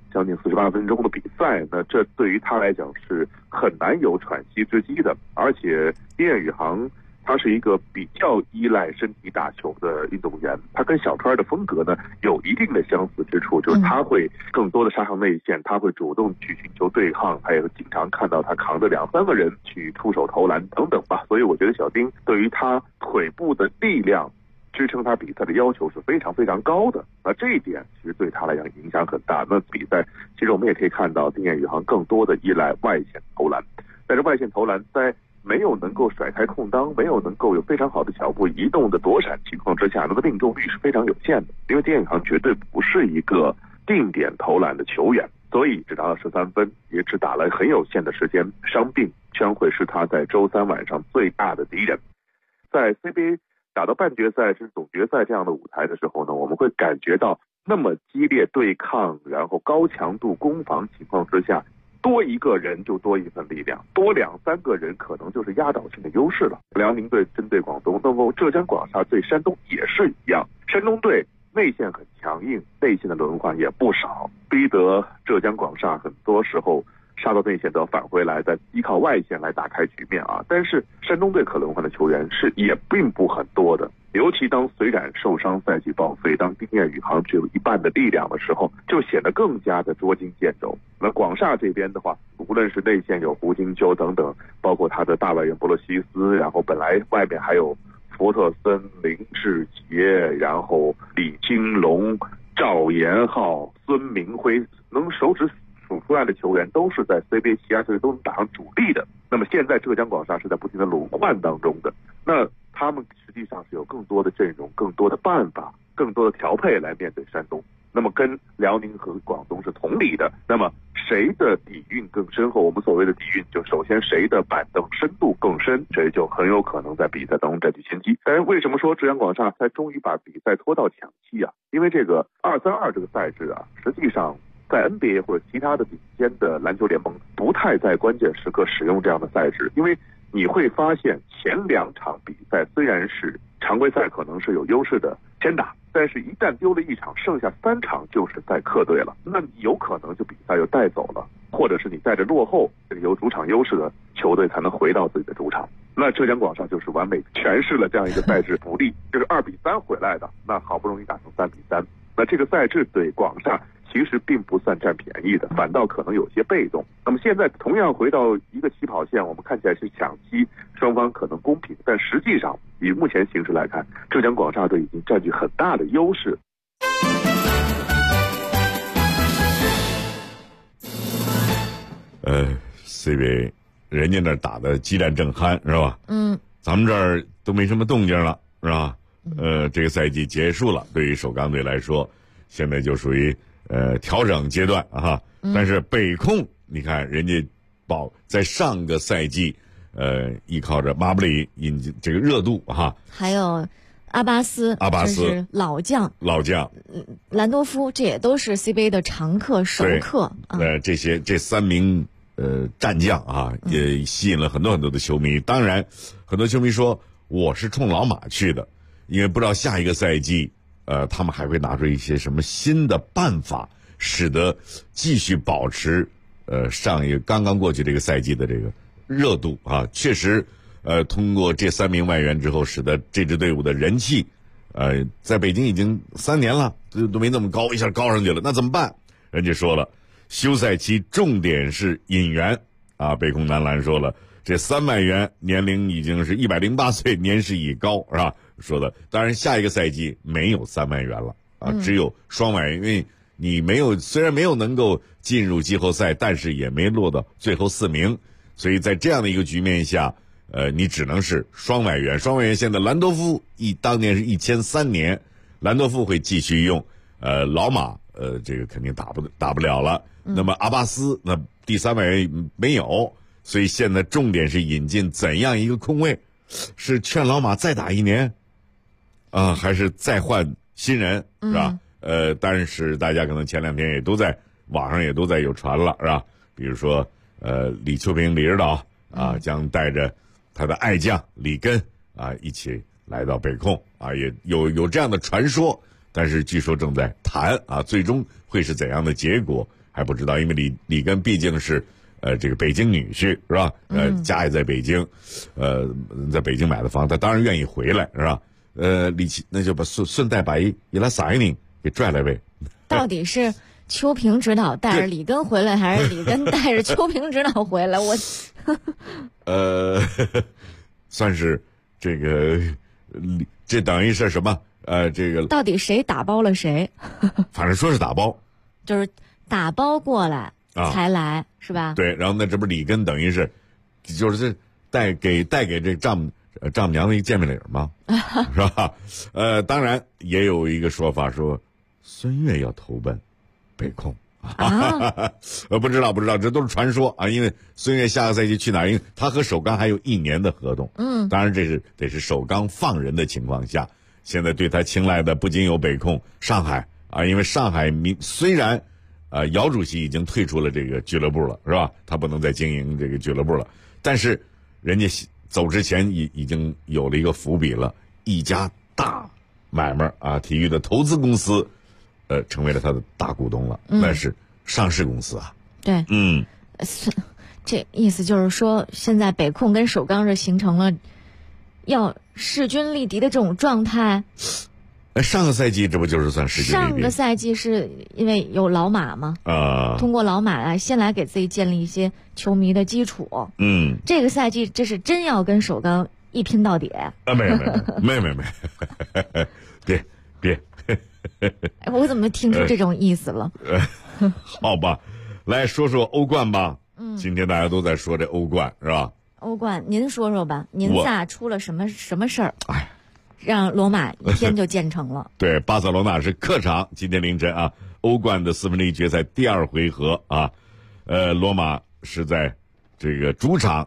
S17: 将近48分钟的比赛，那这对于他来讲是很难有喘息之机的。而且丁彦雨航他是一个比较依赖身体打球的运动员，他跟小川的风格呢有一定的相似之处，就是他会更多的杀上内线，他会主动去寻求对抗，还有经常看到他扛着2-3个人去出手投篮等等吧。所以我觉得小丁对于他腿部的力量支撑他比赛的要求是非常非常高的，那这一点其实对他来讲影响很大。那比赛其实我们也可以看到丁彦雨航更多的依赖外线投篮，但是外线投篮在没有能够甩开空当，没有能够有非常好的脚步移动的躲闪情况之下，那么命中率是非常有限的。因为丁彦雨航绝对不是一个定点投篮的球员，所以只拿了13分，也只打了很有限的时间，伤病将会是他在周3晚上最大的敌人。在 CBA 打到半决赛甚至总决赛这样的舞台的时候呢，我们会感觉到那么激烈对抗，然后高强度攻防情况之下，多一个人就多一份力量，多2-3个人可能就是压倒性的优势了。辽宁队针对广东，那么浙江广厦对山东也是一样。山东队内线很强硬，内线的轮换也不少，逼得浙江广厦很多时候杀到内线都要返回来，再依靠外线来打开局面啊。但是山东队可轮换的球员是也并不很多的，尤其当随冉受伤赛季报废，当丁彦雨航只有一半的力量的时候，就显得更加的捉襟见肘。那广厦这边的话，无论是内线有胡金秋等等，包括他的大外援博洛西斯，然后本来外面还有福特森、林志杰，然后李金龙、赵延浩、孙明辉，能手指数出来的球员都是在 CBA 其他球队都能打上主力的。那么现在浙江广厦是在不停的轮换当中的，那他们实际上是有更多的阵容、更多的办法、更多的调配来面对山东。那么跟辽宁和广东是同理的，那么谁的底蕴更深厚？我们所谓的底蕴，就首先谁的板凳深度更深，谁就很有可能在比赛当中占据先机。但是为什么说浙江广厦才终于把比赛拖到抢七啊？因为这个232这个赛制啊，实际上在 NBA 或者其他的顶尖的篮球联盟不太在关键时刻使用这样的赛制，因为你会发现前2场比赛虽然是常规赛可能是有优势的先打，但是一旦丢了1场，剩下3场就是在客队了，那你有可能就比赛就带走了，或者是你带着落后这个有主场优势的球队才能回到自己的主场。那浙江广厦就是完美诠释了这样一个赛制不利，就是2-3回来的，那好不容易打成3-3，那这个赛制对广厦其实并不算占便宜的，反倒可能有些被动。那么现在同样回到一个起跑线，我们看起来是抢七，双方可能公平，但实际上以目前形势来看，浙江广厦队已经占据很大的优势。
S13: CBA 人家那打的激战正酣是吧？咱们这儿都没什么动静了是吧？这个赛季结束了，对于首钢队来说，现在就属于调整阶段啊。但是北控你看人家在上个赛季依靠着马布里引进这个热度哈，
S12: 还有阿巴斯是老将，兰多夫这也都是 CBA 的常客熟客。
S13: 这3名战将啊，也吸引了很多很多的球迷。当然很多球迷说我是冲老马去的，因为不知道下一个赛季他们还会拿出一些什么新的办法，使得继续保持上一个刚刚过去这个赛季的这个热度啊。确实通过这3名外援之后，使得这支队伍的人气在北京已经3年了都没那么高，一下高上去了。那怎么办？人家说了，休赛期重点是引援啊。北控男篮说了，这3外援年龄已经是108岁，年事已高是吧？说的当然下一个赛季没有3外援了啊，只有双外援，因为你虽然没有能够进入季后赛，但是也没落到最后4名，所以在这样的一个局面下你只能是双外援。双外援现在兰多夫当年是1003年，兰多夫会继续用老马这个肯定打不了了。那么阿巴斯那第3外援没有，所以现在重点是引进怎样一个控卫，是劝老马再打1年还是再换新人是吧？但是大家可能前2天也都在网上也都在有传了是吧？比如说李秋平李指导将带着他的爱将里根一起来到北控也有这样的传说，但是据说正在谈最终会是怎样的结果还不知道，因为里根毕竟是这个北京女婿是吧？家也在北京，在北京买的房，他当然愿意回来是吧？李琦那就顺带把伊拉撒一宁给拽来呗。
S12: 到底是秋萍指导带着里根回来，还是里根带着秋萍指导回来？我
S13: 算是这个，这等于是什么？这个
S12: 到底谁打包了谁？
S13: 反正说是打包，
S12: 就是打包过来才来，是吧？
S13: 对，然后那这不是里根等于是，就是带给这丈母娘的一个见面礼吗？是吧？当然也有一个说法说，孙悦要投奔北控。不知道，这都是传说啊！因为孙悦下个赛季去哪儿？因为他和首钢还有1年的合同。当然这得是首钢放人的情况下，现在对他青睐的不仅有北控、上海啊，因为上海虽然姚主席已经退出了这个俱乐部了，是吧？他不能再经营这个俱乐部了，但是人家走之前已经有了一个伏笔了，一家大买卖啊，体育的投资公司。成为了他的大股东了，那是上市公司啊。
S12: 对，这意思就是说，现在北控跟首钢是形成了要势均力敌的这种状态。
S13: 上个赛季这不就是算势均力敌？
S12: 上个赛季是因为有老马嘛，通过老马先来给自己建立一些球迷的基础。这个赛季这是真要跟首钢一拼到底。
S13: 没，别。
S12: 我怎么听出这种意思了？
S13: 好吧，来说说欧冠吧。今天大家都在说这欧冠是吧？
S12: 欧冠，您说说吧，您仨出了什么事儿？让罗马一天就建成了。
S13: 对，巴塞罗那是客场，今天凌晨啊，欧冠的4分之一决赛第2回合啊，罗马是在这个主场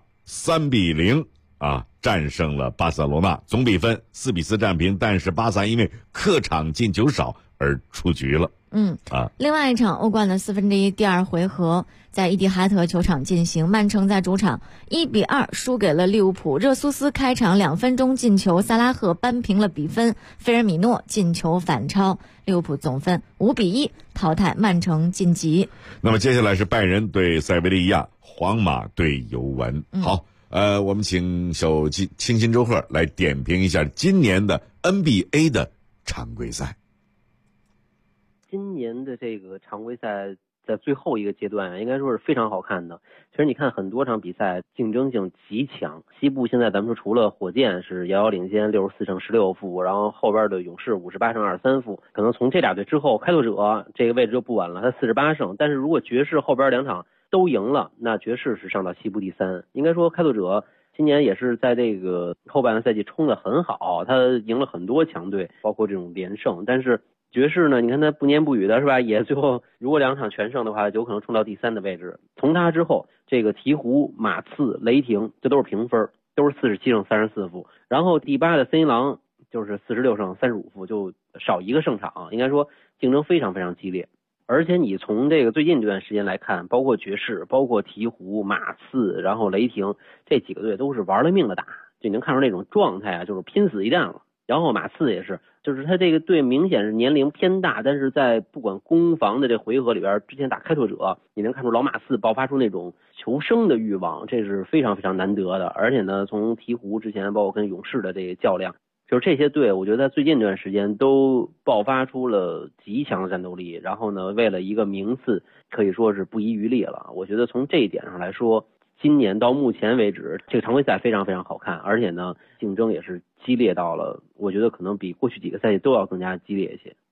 S13: 3-0啊战胜了巴塞罗那，总比分4-4战平，但是巴萨因为客场进球少而出局了。
S12: 另外一场欧冠的4分之一第2回合在伊蒂哈德球场进行，曼城在主场1-2输给了利物浦，热苏斯开场2分钟进球，萨拉赫扳平了比分，菲尔米诺进球反超，利物浦总分5-1淘汰曼城晋级。
S13: 那么接下来是拜仁对塞维利亚，皇马对尤文。好。我们请小清新周贺来点评一下今年的 NBA 的常规赛。
S2: 今年的这个常规赛在最后一个阶段应该说是非常好看的。其实你看很多场比赛竞争性极强，西部现在咱们说除了火箭是遥遥领先64胜16负，然后后边的勇士58胜23负，可能从这俩队之后，开拓者这个位置就不稳了，他48胜，但是如果爵士后边2场都赢了，那爵士是上到西部第3。应该说开拓者今年也是在这个后半个赛季冲得很好，他赢了很多强队，包括这种连胜。但是爵士呢，你看他不言不语的是吧，也最后如果2场全胜的话，有可能冲到第3的位置。从他之后，这个鹈鹕、马刺、雷霆这都是平分，都是47胜34负。然后第8的森林狼就是46胜35负，就少一个胜场，应该说竞争非常非常激烈。而且你从这个最近这段时间来看，包括爵士、包括鹈鹕、马刺，然后雷霆这几个队都是玩了命的打，就你能看出那种状态啊，就是拼死一战了。然后马刺也是，就是他这个队明显是年龄偏大，但是在不管攻防的这回合里边，之前打开拓者，你能看出老马刺爆发出那种求生的欲望，这是非常非常难得的。而且呢，从鹈鹕之前包括跟勇士的这个较量，就是这些队我觉得在最近这段时间都爆发出了极强的战斗力，然后呢为了一个名次可以说是不遗余力了。我觉得从这一点上来说，今年到目前为止这个常规赛非常非常好看，而且呢竞争也是激烈到了，我觉得可能比过去几个赛季都要更加激烈一些。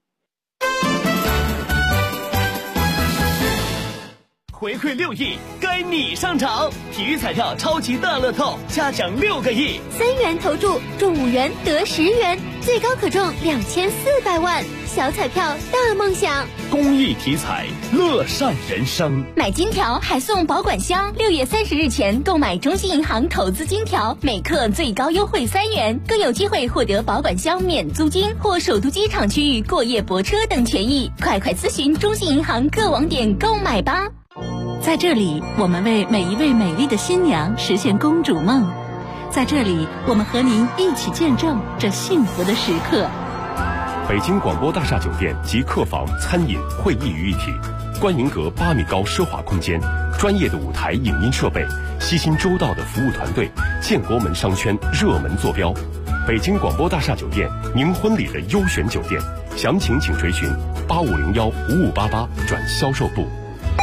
S9: 回馈6亿，该你上场！体育彩票超级大乐透，加奖6个亿
S3: ，3元投注中5元得10元，最高可中2400万。小彩票大梦想，
S9: 公益体彩，乐善人生。
S3: 买金条还送保管箱，6月30日前购买中信银行投资金条，每克最高优惠3元，更有机会获得保管箱免租金或首都机场区域过夜泊车等权益。快咨询中信银行各网点购买吧。
S4: 在这里，我们为每一位美丽的新娘实现公主梦。在这里，我们和您一起见证这幸福的时刻。
S1: 北京广播大厦酒店集客房、餐饮、会议于一体，观迎阁8米高奢华空间，专业的舞台影音设备，悉心周到的服务团队，建国门商圈热门坐标。北京广播大厦酒店，您婚礼的优选酒店，详情请垂询8501-5588转销售部。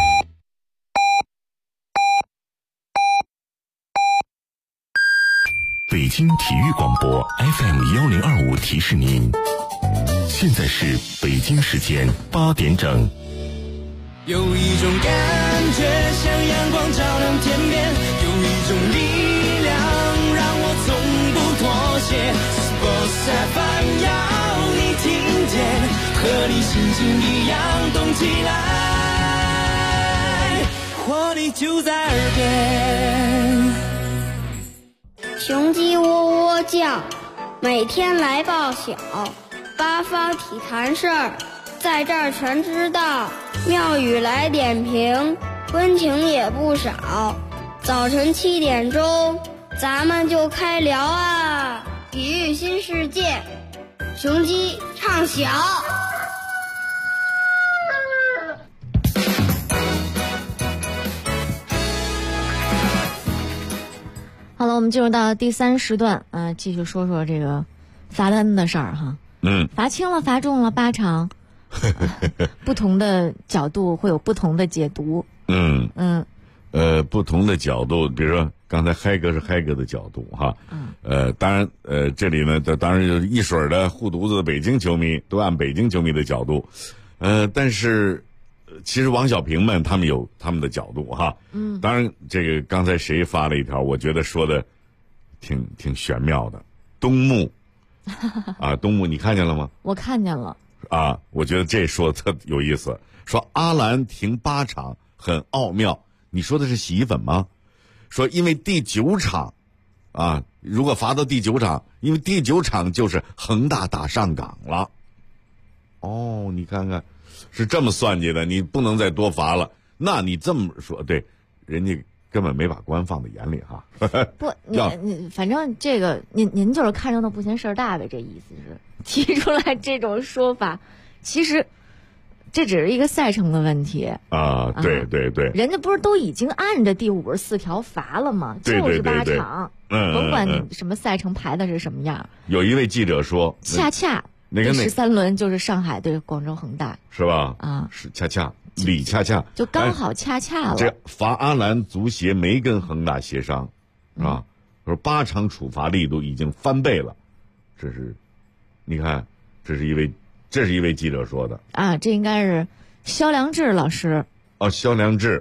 S1: 北京体育广播 FM1025提示您，现在是北京时间8点整。
S5: 有一种感觉像阳光照亮天边，有一种力量让我从不妥协。Sports FM 要你听见，和你心情一样动起来，活力就在耳边。
S10: 雄鸡喔喔叫，每天来报晓，八方体坛事儿，在这儿全知道。妙语来点评，温情也不少。早晨7点钟，咱们就开聊啊！体育新世界，雄鸡唱晓。
S12: 好了，我们进入到第3时段，继续说说这个罚单的事儿哈。罚轻了，罚重了，8场，不同的角度会有不同的解读。
S13: 不同的角度，比如说刚才嗨哥是嗨哥的角度哈。当然，这里呢，当然就是一水的护犊子的北京球迷都按北京球迷的角度，但是。其实王小平们他们有他们的角度哈，当然这个刚才谁发了一条，我觉得说的挺玄妙的，东木东木你看见了吗？
S12: 我看见了
S13: 我觉得这说的特有意思，说阿兰停8场很奥妙，你说的是洗衣粉吗？说因为第9场如果罚到第9场，因为第9场就是恒大打上港了。你看看。是这么算计的，你不能再多罚了。那你这么说，对，人家根本没把官放在眼里哈。
S12: 不，你反正这个您就是看热闹不嫌事儿大呗，这意思是提出来这种说法，其实这只是一个赛程的问题
S13: 对对对，
S12: 人家不是都已经按着第54条罚了吗？就是8场，甭管你什么赛程排的是什么样。
S13: 有一位记者说，
S12: 恰恰。第13轮就是上海对广州恒大，
S13: 是吧？是恰恰李恰恰，
S12: 就刚好恰恰了。
S13: 这罚阿兰足协没跟恒大协商，说8场处罚力度已经翻倍了，这是，你看，这是一位记者说的
S12: 这应该是肖良志老师。
S13: 肖良志，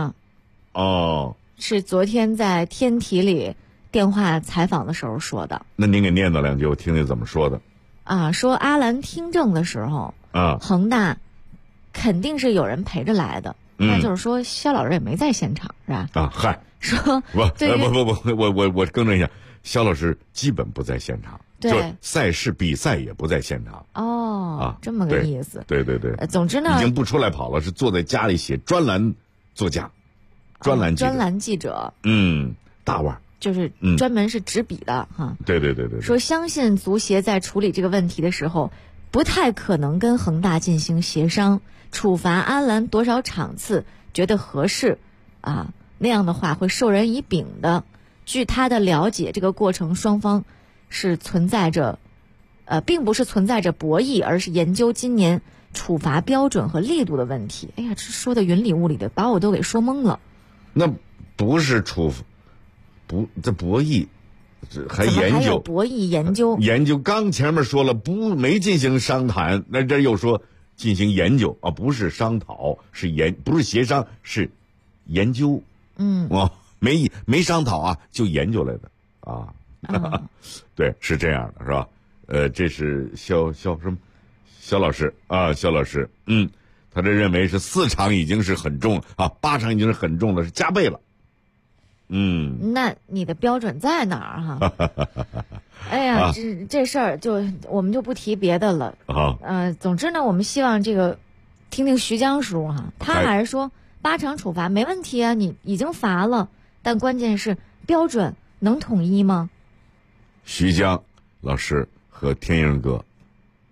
S12: 是昨天在天体里电话采访的时候说的。
S13: 那您给念叨2句，我听听怎么说的。
S12: 说阿兰听证的时候，恒大肯定是有人陪着来的，那就是说肖老师也没在现场，是吧？说
S13: 不，我更正一下，肖老师基本不在现场，
S12: 对，
S13: 赛事比赛也不在现场。
S12: 这么个意思。
S13: 对，
S12: 总之呢，
S13: 已经不出来跑了，是坐在家里写专栏作家，专栏记者，大腕。
S12: 就是专门是执笔的哈。
S13: 对。
S12: 说相信足协在处理这个问题的时候，不太可能跟恒大进行协商，处罚阿兰多少场次，觉得合适那样的话会授人以柄的。据他的了解，这个过程双方是存在着，并不是存在着博弈，而是研究今年处罚标准和力度的问题。哎呀，这说的云里雾里的，把我都给说懵了。
S13: 那不是这博弈，这还研究？
S12: 还有博弈研究？
S13: 刚前面说了没进行商谈，那这又说进行研究不是商讨，不是协商，是研究。没商讨就研究来的对，是这样的，是吧？这是肖老师肖老师，他这认为是4场已经是很重了8场已经是很重了，是加倍了。
S12: 那你的标准在哪儿哈？哎呀，这事儿我们就不提别的了。总之呢，我们希望这个听听徐江叔他还是说8场处罚没问题你已经罚了，但关键是标准能统一吗？
S13: 徐江老师和天鹰哥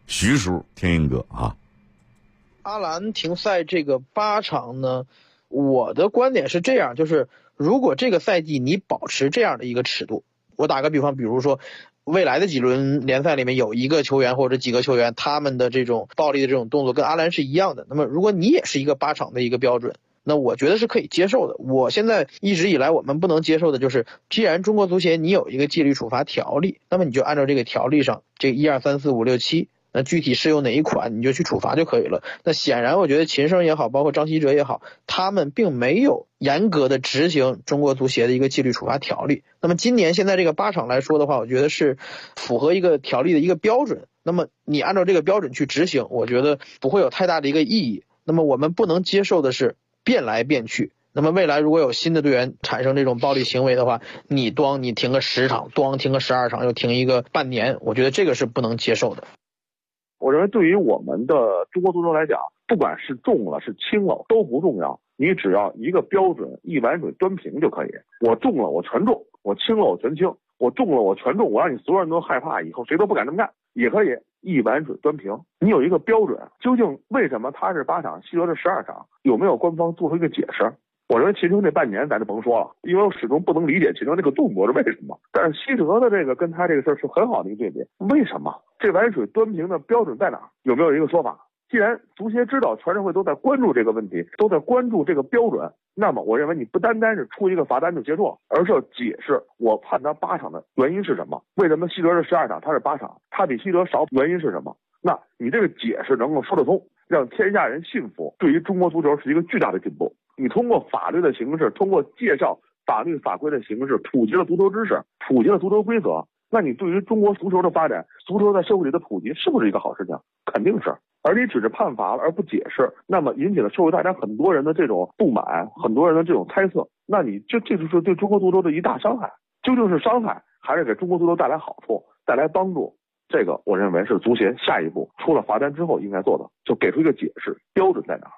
S13: 徐叔，天一哥啊。
S6: 阿兰停赛这个8场呢，我的观点是这样，就是如果这个赛季你保持这样的一个尺度，我打个比方，比如说未来的几轮联赛里面有一个球员或者几个球员，他们的这种暴力的这种动作跟阿兰是一样的，那么如果你也是一个8场的一个标准，那我觉得是可以接受的。我现在一直以来我们不能接受的就是，既然中国足协你有一个纪律处罚条例，那么你就按照这个条例上这1、2、3、4、5、6、7，那具体适用哪一款你就去处罚就可以了。那显然我觉得秦升也好，包括张稀哲也好，他们并没有严格的执行中国足协的一个纪律处罚条例。那么今年现在这个8场来说的话，我觉得是符合一个条例的一个标准，那么你按照这个标准去执行，我觉得不会有太大的一个意义。那么我们不能接受的是变来变去，那么未来如果有新的队员产生这种暴力行为的话，你停个10场，停个12场，又停一个半年，我觉得这个是不能接受的。
S17: 我认为对于我们的中国足球来讲，不管是重了是轻了都不重要，你只要一个标准一碗水端平就可以。我重了我全重，我轻了我全轻，我重了我全重，我让你所有人都害怕，以后谁都不敢这么干，也可以一碗水端平。你有一个标准，究竟为什么他是8场，希哲是12场，有没有官方做出一个解释？我认为秦升这半年咱就甭说了，因为我始终不能理解秦升这个动作是为什么。但是希哲的这个跟他这个事儿是很好的一个对比，为什么这碗水端平的标准在哪儿？有没有一个说法？既然足协知道全社会都在关注这个问题，都在关注这个标准，那么我认为你不单单是出一个罚单就结束了，而是要解释我判他8场的原因是什么？为什么希哲是12场，他是8场，他比希哲少，原因是什么？那你这个解释能够说得通，让天下人信服，对于中国足球是一个巨大的进步。你通过法律的形式，通过介绍法律法规的形式，普及了足球知识，普及了足球规则，那你对于中国足球的发展，足球在社会里的普及是不是一个好事情？肯定是。而你只是判罚了而不解释，那么引起了社会大家很多人的这种不满，很多人的这种猜测，那你这就是对中国足球的一大伤害。究竟是伤害还是给中国足球带来好处，带来帮助？这个我认为是足协下一步出了罚单之后应该做的，就给出一个解释，标准在哪儿。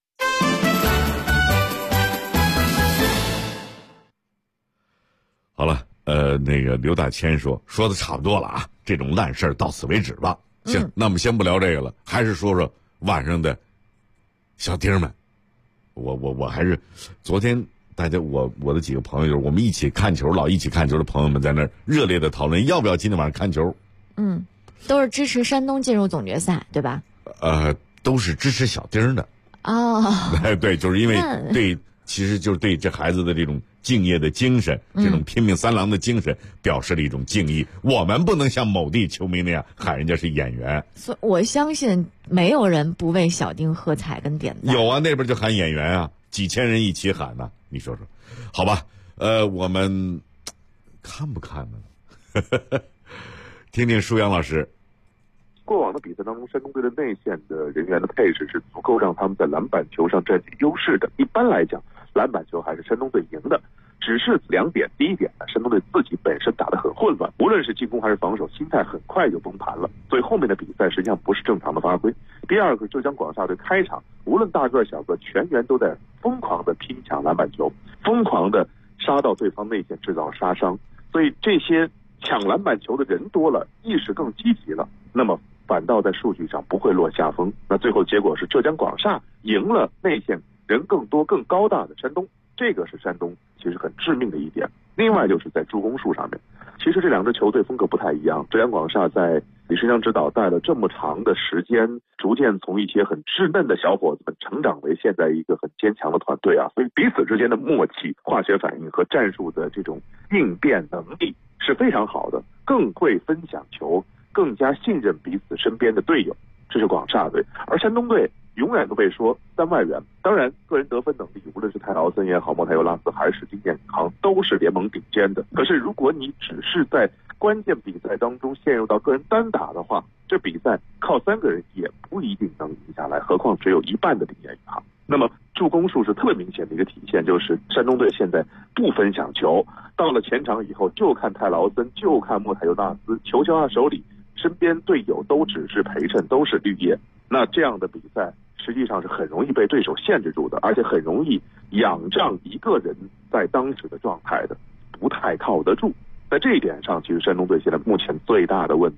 S13: 好了，那个刘大千说的差不多了啊，这种烂事儿到此为止吧。行，那我们先不聊这个了，还是说说晚上的小丁们。我还是昨天大家我的几个朋友，就是我们一起看球一起看球的朋友们在那儿热烈的讨论要不要今天晚上看球。
S12: 都是支持山东进入总决赛，对吧？
S13: 都是支持小丁的。
S12: 哦，
S13: 对，就是因为对，其实就是对这孩子的这种敬业的精神，这种拼命三郎的精神表示了一种敬意。我们不能像某地球迷那样喊人家是演员。
S12: 所以我相信没有人不为小丁喝彩跟点赞。
S13: 有啊，那边就喊演员啊，几千人一起喊呢，你说说。好吧，我们看不看呢？听听舒阳老师。
S7: 过往的比赛当中，山东队的内线的人员的配置是足够让他们在篮板球上占据优势的。一般来讲，篮板球还是山东队赢的。只是2点，第一点呢，山东队自己本身打得很混乱，无论是进攻还是防守，心态很快就崩盘了，所以后面的比赛实际上不是正常的发挥。第二个，浙江广厦队开场无论大个小个，全员都在疯狂的拼抢篮板球，疯狂的杀到对方内线制造杀伤，所以这些抢篮板球的人多了，意识更积极了，那么反倒在数据上不会落下风。那最后结果是浙江广厦赢了内线人更多更高大的山东，这个是山东其实很致命的一点。另外就是在助攻数上面，其实这两支球队风格不太一样。浙江广厦在李世强指导带了这么长的时间，逐渐从一些很稚嫩的小伙子们成长为现在一个很坚强的团队啊，所以彼此之间的默契、化学反应和战术的这种应变能力是非常好的，更会分享球，更加信任彼此身边的队友，这是广厦队。而山东队永远都被说3外援，当然个人得分能力，无论是泰劳森也好，莫泰尤拉斯还是金健康，都是联盟顶尖的。可是如果你只是在关键比赛当中陷入到个人单打的话，这比赛靠3个人也不一定能赢下来，何况只有一半的领先他。那么助攻数是特别明显的一个体现，就是山东队现在不分享球，到了前场以后就看泰劳森，就看莫泰尤纳斯，球交他手里，身边队友都只是陪衬，都是绿叶。那这样的比赛实际上是很容易被对手限制住的，而且很容易仰仗一个人在当时的状态的，不太靠得住。在这一点上，其实山东队现在目前最大的问题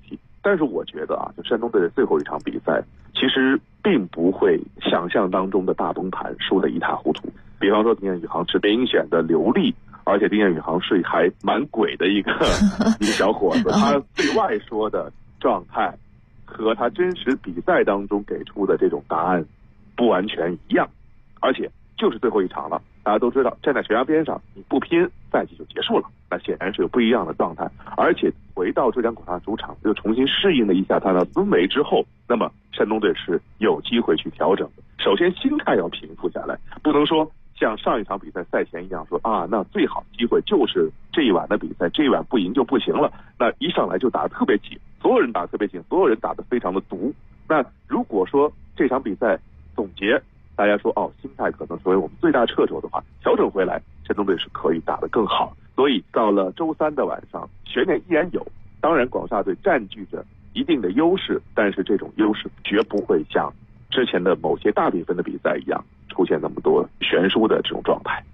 S7: 但是我觉得啊，就山东队的最后一场比赛，其实并不会想象当中的大崩盘，输得一塌糊涂。比方说丁彦雨航是明显的流利，而且丁彦雨航是还蛮鬼的一个小伙子，他对外说的状态和他真实比赛当中给出的这种答案不完全一样，而且就是最后一场了，大家都知道站在悬崖边上，你不拼赛季就结束了，那显然是有不一样的状态。而且回到浙江广大主场又重新适应了一下他的氛围之后，那么山东队是有机会去调整的。首先心态要平复下来，不能说像上一场比赛赛前一样说啊，那最好机会就是这一晚的比赛，这一晚不赢就不行了，那一上来就打得特别紧，所有人打得特别紧，所有人打得非常的毒。那如果说这场比赛总结大家说哦，心态可能作为我们最大掣肘的话，调整回来，山东队是可以打得更好。所以到了周三的晚上，悬念依然有。当然，广厦队占据着一定的优势，但是这种优势绝不会像之前的某些大比分的比赛一样出现那么多悬殊的这种状态。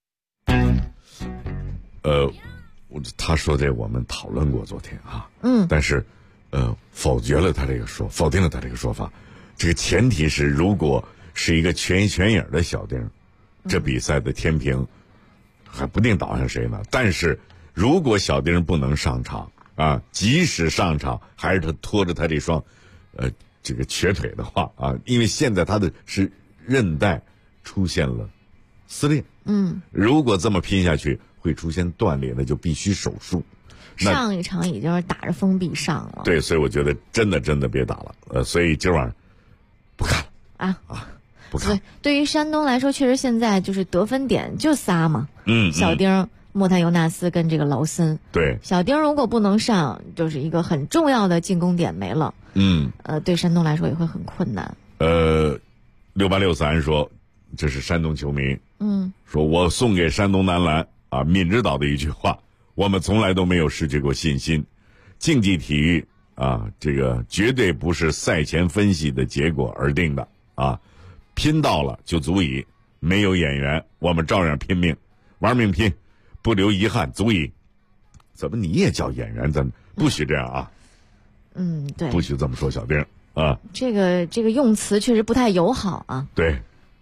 S13: 他说这我们讨论过昨天啊，但是否定了他这个说法。这个前提是，如果是一个全影的小丁，这比赛的天平还不定倒向谁呢。但是如果小丁不能上场啊，即使上场，还是他拖着他这双这个瘸腿的话啊，因为现在他的是韧带出现了撕裂，如果这么拼下去会出现断裂，那就必须手术。
S12: 上一场已经是打着封闭上了，
S13: 对，所以我觉得真的别打了，所以今晚上不看了啊。
S12: 对于山东来说，确实现在就是得分点就仨嘛，小丁、莫泰尤纳斯跟这个劳森。对，小丁如果不能上，就是一个很重要的进攻点没了。对山东来说也会很困难。
S13: 6863说，这是山东球迷，说我送给山东男篮啊闵指导的一句话：我们从来都没有失去过信心。竞技体育啊，这个绝对不是赛前分析的结果而定的啊。拼到了就足以，没有演员我们照样拼命，玩命拼，不留遗憾足以。怎么你也叫演员？咱们不许这样啊！
S12: 对，
S13: 不许这么说，小丁啊。
S12: 这个用词确实不太友好啊。
S13: 对，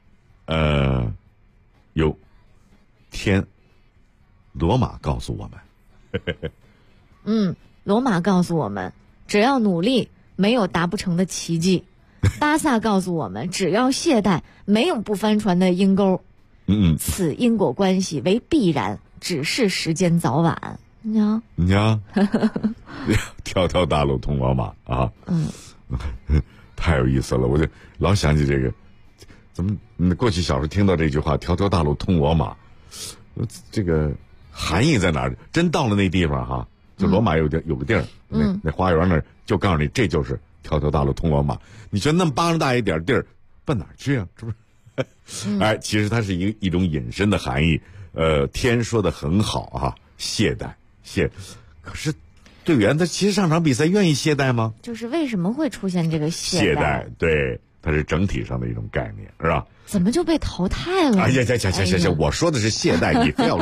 S13: 天，罗马告诉我
S12: 们，罗马告诉我们，只要努力，没有达不成的奇迹。巴萨告诉我们，只要懈怠，没有不翻船的阴沟。此因果关系为必然，只是时间早晚。你瞧，
S13: 条条大路通罗马啊！太有意思了，我就老想起这个，怎么过去小时候听到这句话“条条大路通罗马”，这个含义在哪儿？真到了那地方哈，就罗马有个地儿，那花园那儿就告诉你，这就是条条大路通罗马。你觉得那么巴掌大一点地儿，奔哪儿去啊？是不是？其实它是一种引申的含义。天说的很好啊，懈怠。可是队员他其实上场比赛愿意懈怠吗？
S12: 就是为什么会出现这个懈怠？
S13: 对，它是整体上的一种概念，是吧？
S12: 怎么就被淘汰了？
S13: 行，我说的是懈怠，你非要，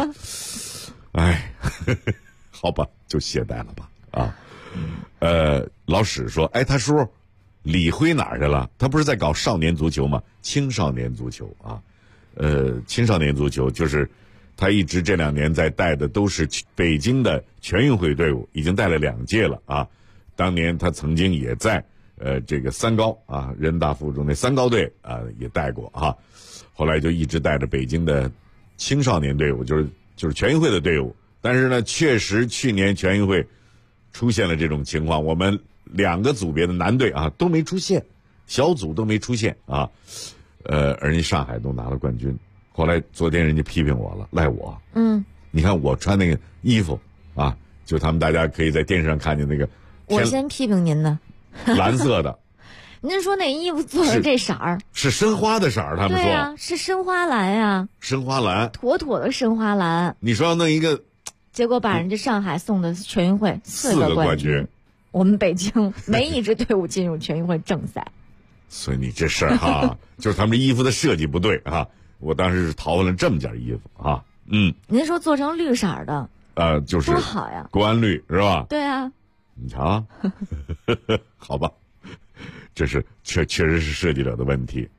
S13: 好吧，就懈怠了吧啊。老史说，他叔李辉哪儿去了？他不是在搞少年足球吗？青少年足球啊，青少年足球就是他一直这2年在带的都是北京的全运会队伍，已经带了2届了啊。当年他曾经也在这个三高啊，人大附中那三高队啊也带过啊。后来就一直带着北京的青少年队伍，就是全运会的队伍。但是呢，确实去年全运会出现了这种情况，我们2个组别的男队啊都没出现，小组都没出现啊。而人家上海都拿了冠军。后来昨天人家批评我了，赖我。你看我穿那个衣服啊，就他们大家可以在电视上看见那个。
S12: 我先批评您的。
S13: 蓝色的。
S12: 您说那衣服做的这色儿
S13: 是申花的色儿，他们说。
S12: 对啊，是申花蓝呀。
S13: 申花蓝。
S12: 妥妥的申花蓝。
S13: 你说要弄一个。
S12: 结果把人家上海送的全运会4个冠军，我们北京没一支队伍进入全运会正赛。
S13: 所以你这事儿哈，就是他们这衣服的设计不对啊。我当时是淘换了这么件衣服啊。
S12: 您说做成绿色的，
S13: 就是
S12: 多好呀，
S13: 国安绿是吧？
S12: 对啊。
S13: 你瞧，好吧，这是确实是设计者的问题。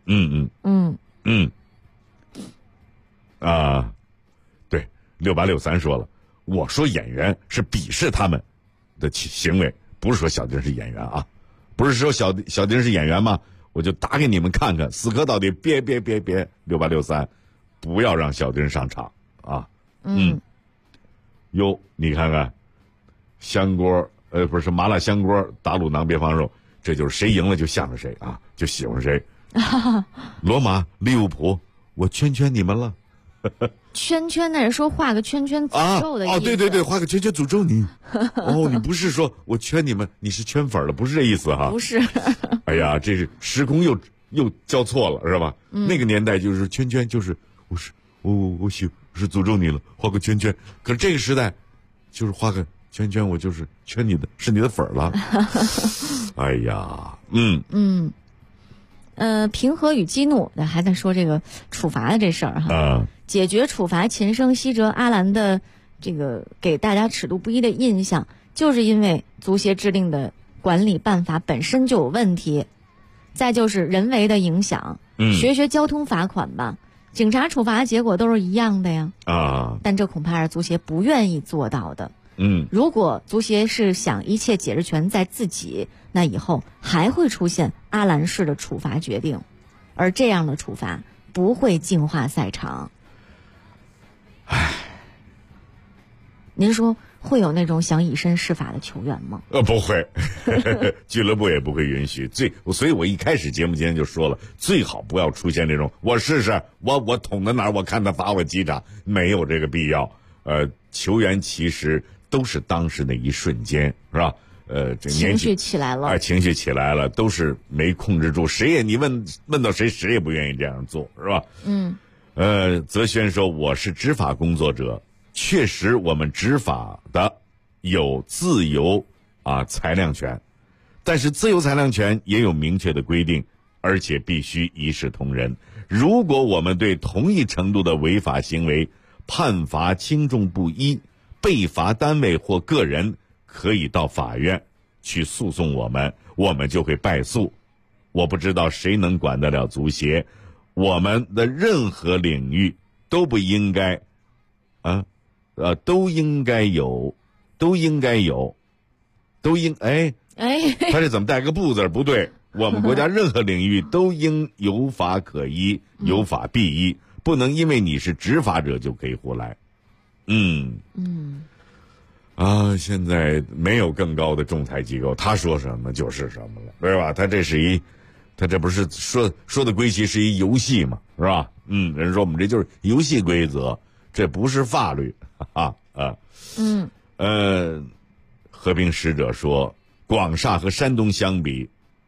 S13: 对，6863说了，我说演员是鄙视他们的行为，不是说小丁是演员啊，不是说小丁是演员吗？我就打给你们看看，死磕到底，别，6863，不要让小丁上场啊。哟，你看看，香锅，不是麻辣香锅打卤囊别放肉，这就是谁赢了就向着谁啊，就喜欢谁。罗马、利物浦，我圈你们了。
S12: 圈那是说画个圈圈诅咒的意思。
S13: 对，画个圈圈诅咒你。你不是说我圈你们，你是圈粉了，不是这意思哈。
S12: 不是。
S13: 哎呀，这是时空又交错了，是吧？那个年代就是圈圈，就是我是诅咒你了，画个圈圈。可是这个时代，就是画个圈圈，我就是圈你的，是你的粉了。哎呀，
S12: 平和与激怒还在说这个处罚的这事儿哈。解决处罚秦升、西哲、阿兰的这个给大家尺度不一的印象，就是因为足协制定的管理办法本身就有问题，再就是人为的影响。学交通罚款吧，警察处罚结果都是一样的呀。但这恐怕是足协不愿意做到的。如果足协是想一切解释权在自己，那以后还会出现阿兰式的处罚决定，而这样的处罚不会净化赛场。您说会有那种想以身试法的球员吗？
S13: 不会，俱乐部也不会允许。所以我一开始节目今天就说了，最好不要出现这种我试试，我捅到哪儿，我看他罚我几掌，没有这个必要。球员其实都是当时那一瞬间，是吧？这
S12: 情绪起来了，
S13: 情绪起来了，都是没控制住。你问到谁也不愿意这样做，是吧？泽轩说，我是执法工作者，确实我们执法的有自由裁量权，但是自由裁量权也有明确的规定，而且必须一视同仁。如果我们对同一程度的违法行为判罚轻重不一，被罚单位或个人可以到法院去诉讼我们就会败诉。我不知道谁能管得了足协，我们的任何领域都不应该都应该有他这怎么带个不字？不对，我们国家任何领域都应有法可依，有法必依，不能因为你是执法者就可以胡来。现在没有更高的仲裁机构，他说什么就是什么了，对吧？他这不是说的归期是一游戏嘛，是吧？人说我们这就是游戏规则，这不是法律和平使者说，广厦和山东相比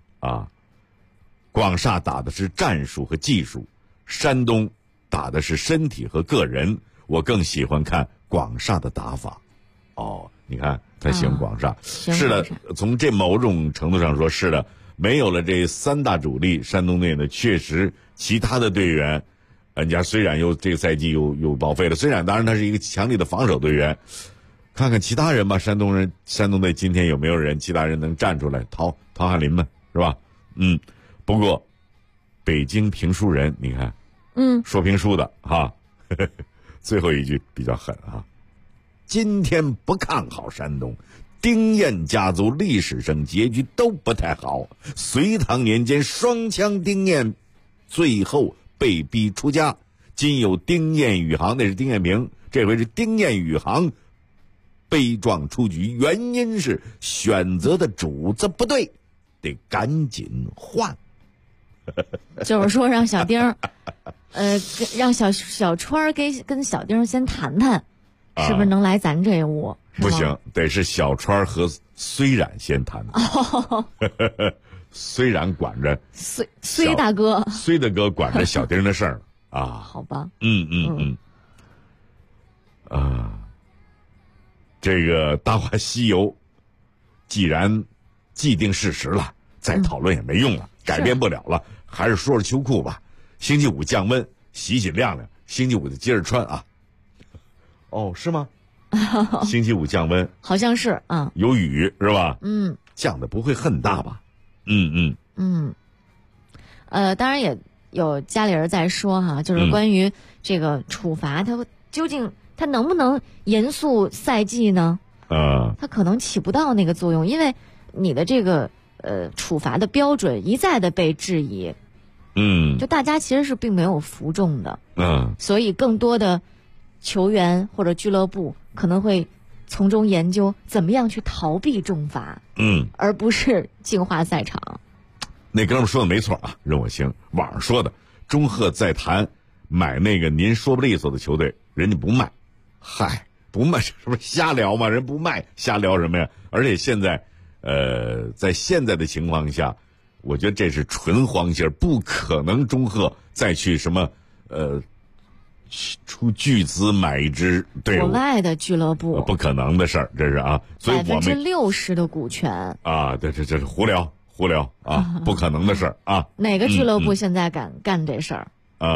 S13: 广厦打的是战术和技术，山东打的是身体和个人，我更喜欢看广厦的打法。你看他喜欢广厦，是的，从这某种程度上说是的，没有了这三大主力，山东队呢确实其他的队员，人家虽然这个赛季又报废了，虽然当然他是一个强力的防守队员，看看其他人吧，山东队今天有没有人其他人能站出来陶汉林们，是吧？不过北京评书人你看说评书的最后一句比较狠今天不看好山东，丁彦家族历史上结局都不太好。隋唐年间，双枪丁彦最后被逼出家，今有丁彦宇航，那是丁彦平，这回是丁彦宇航悲壮出局，原因是选择的主子不对，得赶紧换。
S12: 就是说让小丁让小川跟小丁先谈谈。是不是能来咱这屋？
S13: 不行，得是小川和虽然先谈。虽然管着
S12: 虽大哥，
S13: 虽大哥管着小丁的事儿
S12: 好吧。
S13: 这个《大话西游》既然既定事实了，再讨论也没用了，改变不了了，还是说说秋裤吧。星期五降温，洗洗晾晾，星期五就接着穿是吗？ 星期5降温，
S12: 好像是啊，
S13: 有雨是吧？
S12: 嗯，
S13: 降的不会很大吧？
S12: 当然也有家里人在说哈，就是关于这个处罚，它究竟它能不能严肃赛季呢？它可能起不到那个作用，因为你的这个处罚的标准一再的被质疑。就大家其实是并没有服众的。所以更多的球员或者俱乐部可能会从中研究怎么样去逃避重罚，而不是净化赛场。
S13: 那哥们说的没错啊，任我行。网上说的，中赫在谈买那个您说不利索的球队，人家不卖。嗨，不卖是不是瞎聊嘛？人不卖，瞎聊什么呀？而且现在，在现在的情况下，我觉得这是纯黄信，不可能中赫再去什么出巨资买一支队伍，
S12: 国外的俱乐部
S13: 不可能的事儿，这是啊。所以我们
S12: 60%的股权
S13: 啊，对，这是胡聊啊，不可能的事儿啊。
S12: 哪个俱乐部现在敢干这事儿？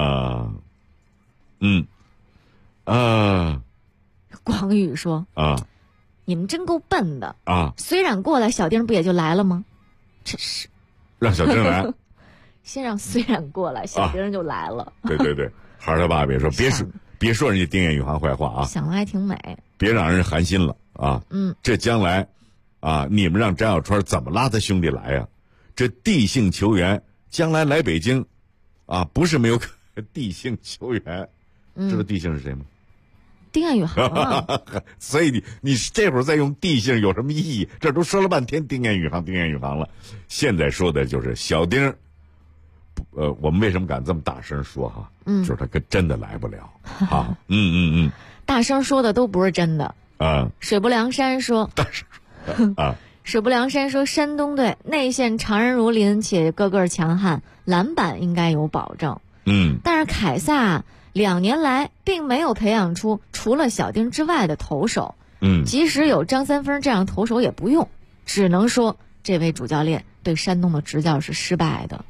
S12: 广宇说你们真够笨的
S13: 啊！
S12: 虽然过来，小丁不也就来了吗？真是
S13: 让小丁来，
S12: 先让虽然过来，小丁就来了。
S13: 对，孩儿他爸别说，别说人家丁彦雨航坏话啊，
S12: 想的还挺美，
S13: 别让人寒心了啊。这将来啊，你们让张小川怎么拉他兄弟来呀？这地性球员将来来北京啊，不是没有地性球员，知道地性是谁吗？
S12: 丁彦雨航啊。
S13: 所以你这会儿再用地性有什么意义？这都说了半天丁彦雨航了，现在说的就是小丁。我们为什么敢这么大声说哈？就是他跟真的来不了啊。
S12: 大声说的都不是真的
S13: 啊。
S12: 水不梁山说，水不梁山说，山东队内线常人如林，且个个强悍，篮板应该有保证。但是凯撒2年来并没有培养出除了小丁之外的投手。即使有张三丰这样投手也不用，只能说这位主教练对山东的执教是失败的。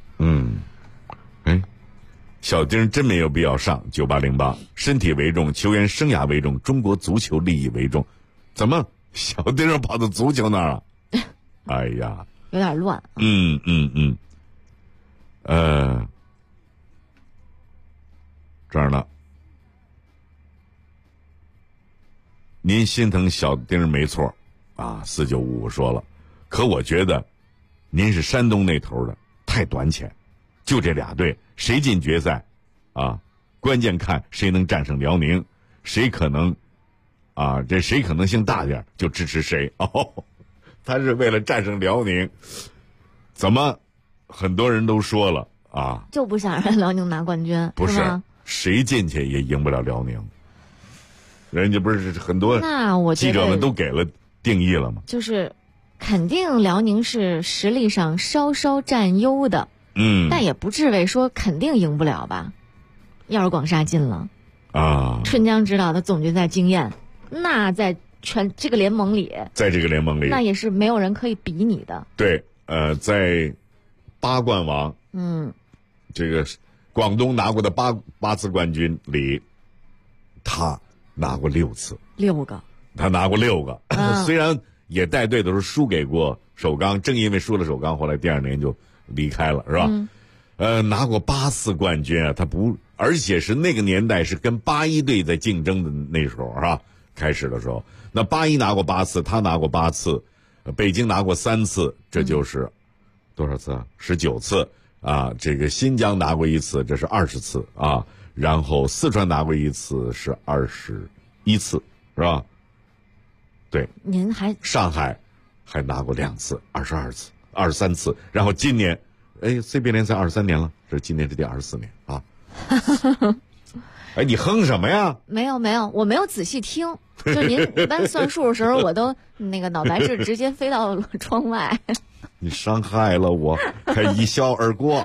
S13: 小丁真没有必要上9808，身体为重，球员生涯为重，中国足球利益为重，怎么小丁跑到足球那儿了？哎呀，
S12: 有点乱。
S13: 这儿呢，您心疼小丁没错啊，4955说了，可我觉得您是山东那头的，太短浅，就这俩队，谁进决赛啊？关键看谁能战胜辽宁，谁可能性大点就支持谁。他是为了战胜辽宁，怎么很多人都说了啊，
S12: 就不想让辽宁拿冠军？
S13: 不是，谁进去也赢不了辽宁。人家不是很多记者们都给了定义了吗？
S12: 就是肯定辽宁是实力上稍稍占优的，但也不至于说肯定赢不了吧。要是广厦进了
S13: 啊，
S12: 春江指导的总决赛经验，那在这个联盟里，那也是没有人可以比拟的。
S13: 对，在8冠王，这个广东拿过的八次冠军里，他拿过6次，6个，他拿过6个。虽然也带队的时候输给过首钢，正因为输了首钢，后来第2年就离开了，是吧？拿过8次冠军啊，他不，而且是那个年代是跟81队在竞争的那时候，是吧？开始的时候，那81拿过8次，他拿过8次，北京拿过3次，这就是多少次啊？19次啊！这个新疆拿过1次，这是20次啊。然后四川拿过1次，是21次，是吧？对，
S12: 您还
S13: 上海还拿过2次，22次、23次。然后今年，CBA 联赛23年了，这今年是第24年啊。你哼什么呀？
S12: 没有，我没有仔细听。就您一般算数的时候，我都那个脑白质直接飞到窗外。
S13: 你伤害了我，还一笑而过。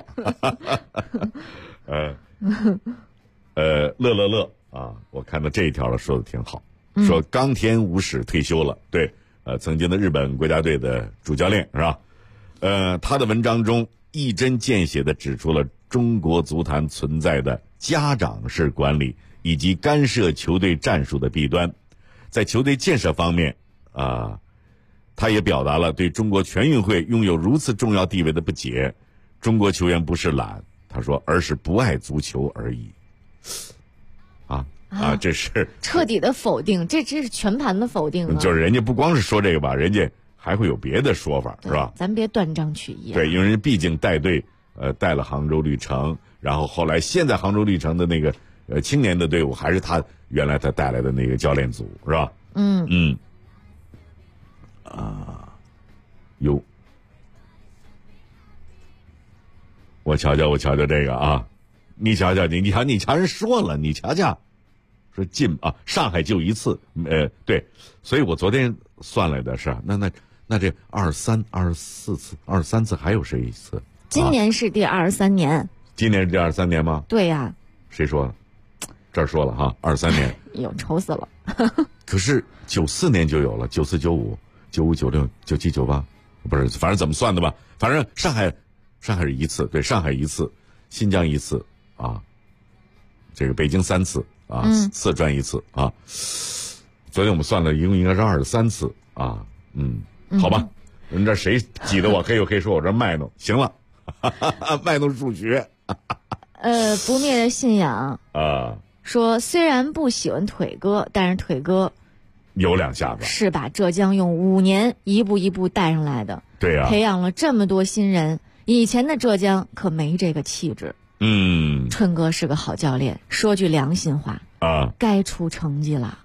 S13: 乐啊！我看到这一条了，说的挺好。说冈田武史退休了，对，曾经的日本国家队的主教练是吧？他的文章中一针见血地指出了中国足坛存在的家长式管理以及干涉球队战术的弊端。 在球队建设方面他也表达了对中国全运会拥有如此重要地位的不解。中国球员不是懒，他说，而是不爱足球而已。这是
S12: 彻底的否定，这是全盘的否定。
S13: 就是人家不光是说这个吧，人家还会有别的说法，是吧？
S12: 咱别断章取义。
S13: 对，因为人家毕竟带队带了杭州绿城，然后后来现在杭州绿城的那个青年的队伍还是他原来他带来的那个教练组，是吧？我瞧瞧这个啊，你瞧瞧人说了，你瞧瞧，说上海就一次，对，所以我昨天算来的是，那这23次还有谁一次？
S12: 今年是第23年。
S13: 今年是第23年吗？
S12: 对呀。
S13: 谁说了？这儿说了哈，23年。
S12: 有愁死了。
S13: 可是94年就有了，94、95、95、96、97、98，不是，反正怎么算的吧？反正上海是一次，对，上海一次，新疆一次这个北京3次四川一次昨天我们算了，一共应该是23次好吧，人这谁挤得我黑又黑，说我这卖弄，行了，卖弄数学。
S12: 不灭的信仰说，虽然不喜欢腿哥，但是腿哥
S13: 有两下子，
S12: 是把浙江用5年一步一步带上来的。
S13: 对呀，
S12: 培养了这么多新人，以前的浙江可没这个气质。春哥是个好教练，说句良心话该出成绩了。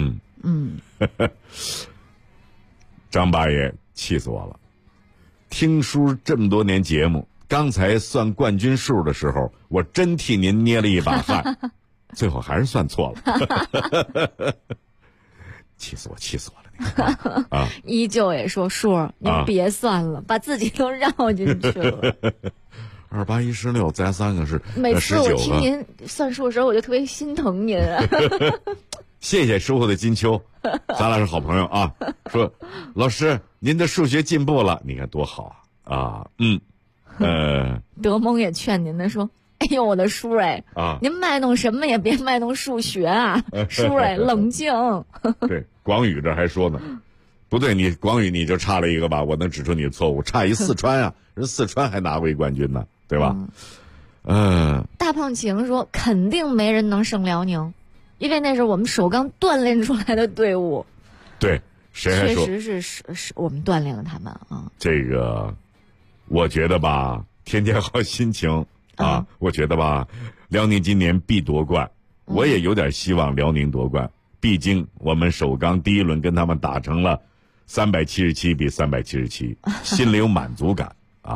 S13: 张八爷气死我了，听叔这么多年节目，刚才算冠军数的时候，我真替您捏了一把汗，最后还是算错了。气死我了！
S12: 依旧也说叔，您别算了，把自己都绕进去了。
S13: 28、16，再3个是19个。
S12: 每次我听您算数的时候，我就特别心疼您。
S13: 谢谢叔父的金秋，咱俩是好朋友啊。说老师，您的数学进步了，你看多好啊！
S12: 德蒙也劝您的说。哎呦，我的叔您卖弄什么也别卖弄数学啊，叔冷静。
S13: 对，广宇这还说呢，不对，你广宇你就差了一个吧，我能指出你的错误，差一四川啊，人四川还拿过一冠军呢，对吧？
S12: 大胖晴说，肯定没人能胜辽宁，因为那是我们首钢锻炼出来的队伍。
S13: 对，谁还说？
S12: 确实是我们锻炼了他们
S13: 这个，我觉得吧，天天好心情。我觉得吧，辽宁今年必夺冠，我也有点希望辽宁夺冠。毕竟我们首钢第一轮跟他们打成了377比377，心里有满足感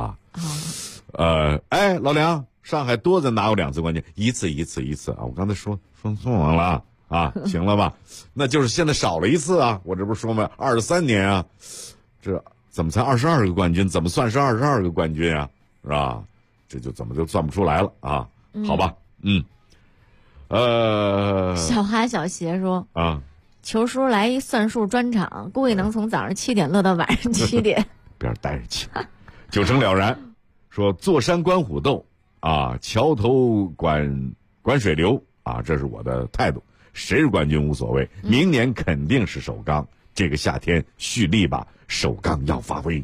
S13: 老梁，上海多着哪有2次冠军？一次我刚才说错了行了吧？那就是现在少了一次我这不是说吗？23年这怎么才22个冠军？怎么算是22个冠军是吧？这就怎么就算不出来了好吧，
S12: 小哈小鞋说球叔来一算术专场，估计能从早上7点乐到晚上7点。
S13: 边待着去，就成了然。说坐山观虎斗桥头管水流这是我的态度，谁是冠军无所谓，明年肯定是首钢，这个夏天蓄力吧，首钢要发挥。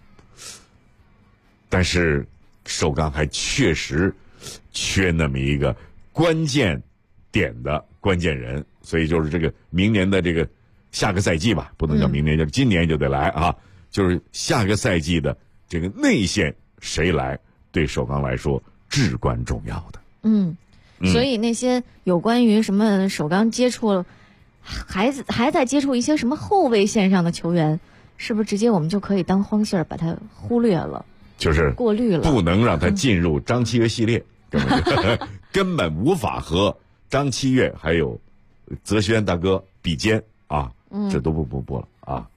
S13: 但是首钢还确实缺那么一个关键点的关键人，所以就是这个明年的这个下个赛季吧，不能叫明年，就今年就得来就是下个赛季的这个内线谁来，对首钢来说至关重要的。
S12: 所以那些有关于什么首钢接触还在接触一些什么后卫线上的球员，是不是直接我们就可以当荒信儿把它忽略了？
S13: 就是
S12: 过滤了，
S13: 不能让他进入张七岳系列，根本无法和张七岳还有泽轩大哥比肩这都不了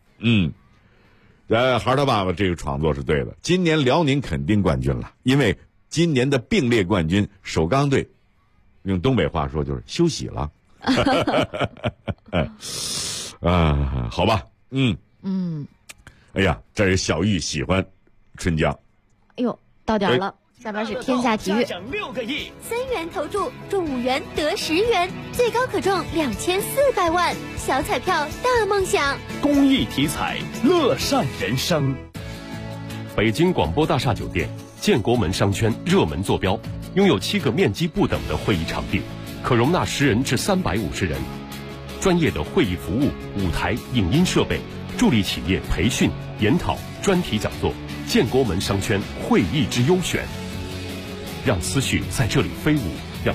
S13: 孩儿他爸爸这个创作是对的，今年辽宁肯定冠军了，因为今年的并列冠军首钢队，用东北话说就是休息了。好吧，哎呀，这是小玉喜欢春江。
S12: 哎呦，到点了， 下边是天下体育，
S9: 奖6个亿
S8: ，3元投注中5元得10元，最高可中2400万，小彩票大梦想。
S9: 公益体彩，乐善人生。
S1: 北京广播大厦酒店建国门商圈热门坐标，拥有7个面积不等的会议场地，可容纳10人至350人，专业的会议服务、舞台、影音设备，助力企业培训、研讨、专题讲座。建国门商圈会议之优选，让思绪在这里飞舞。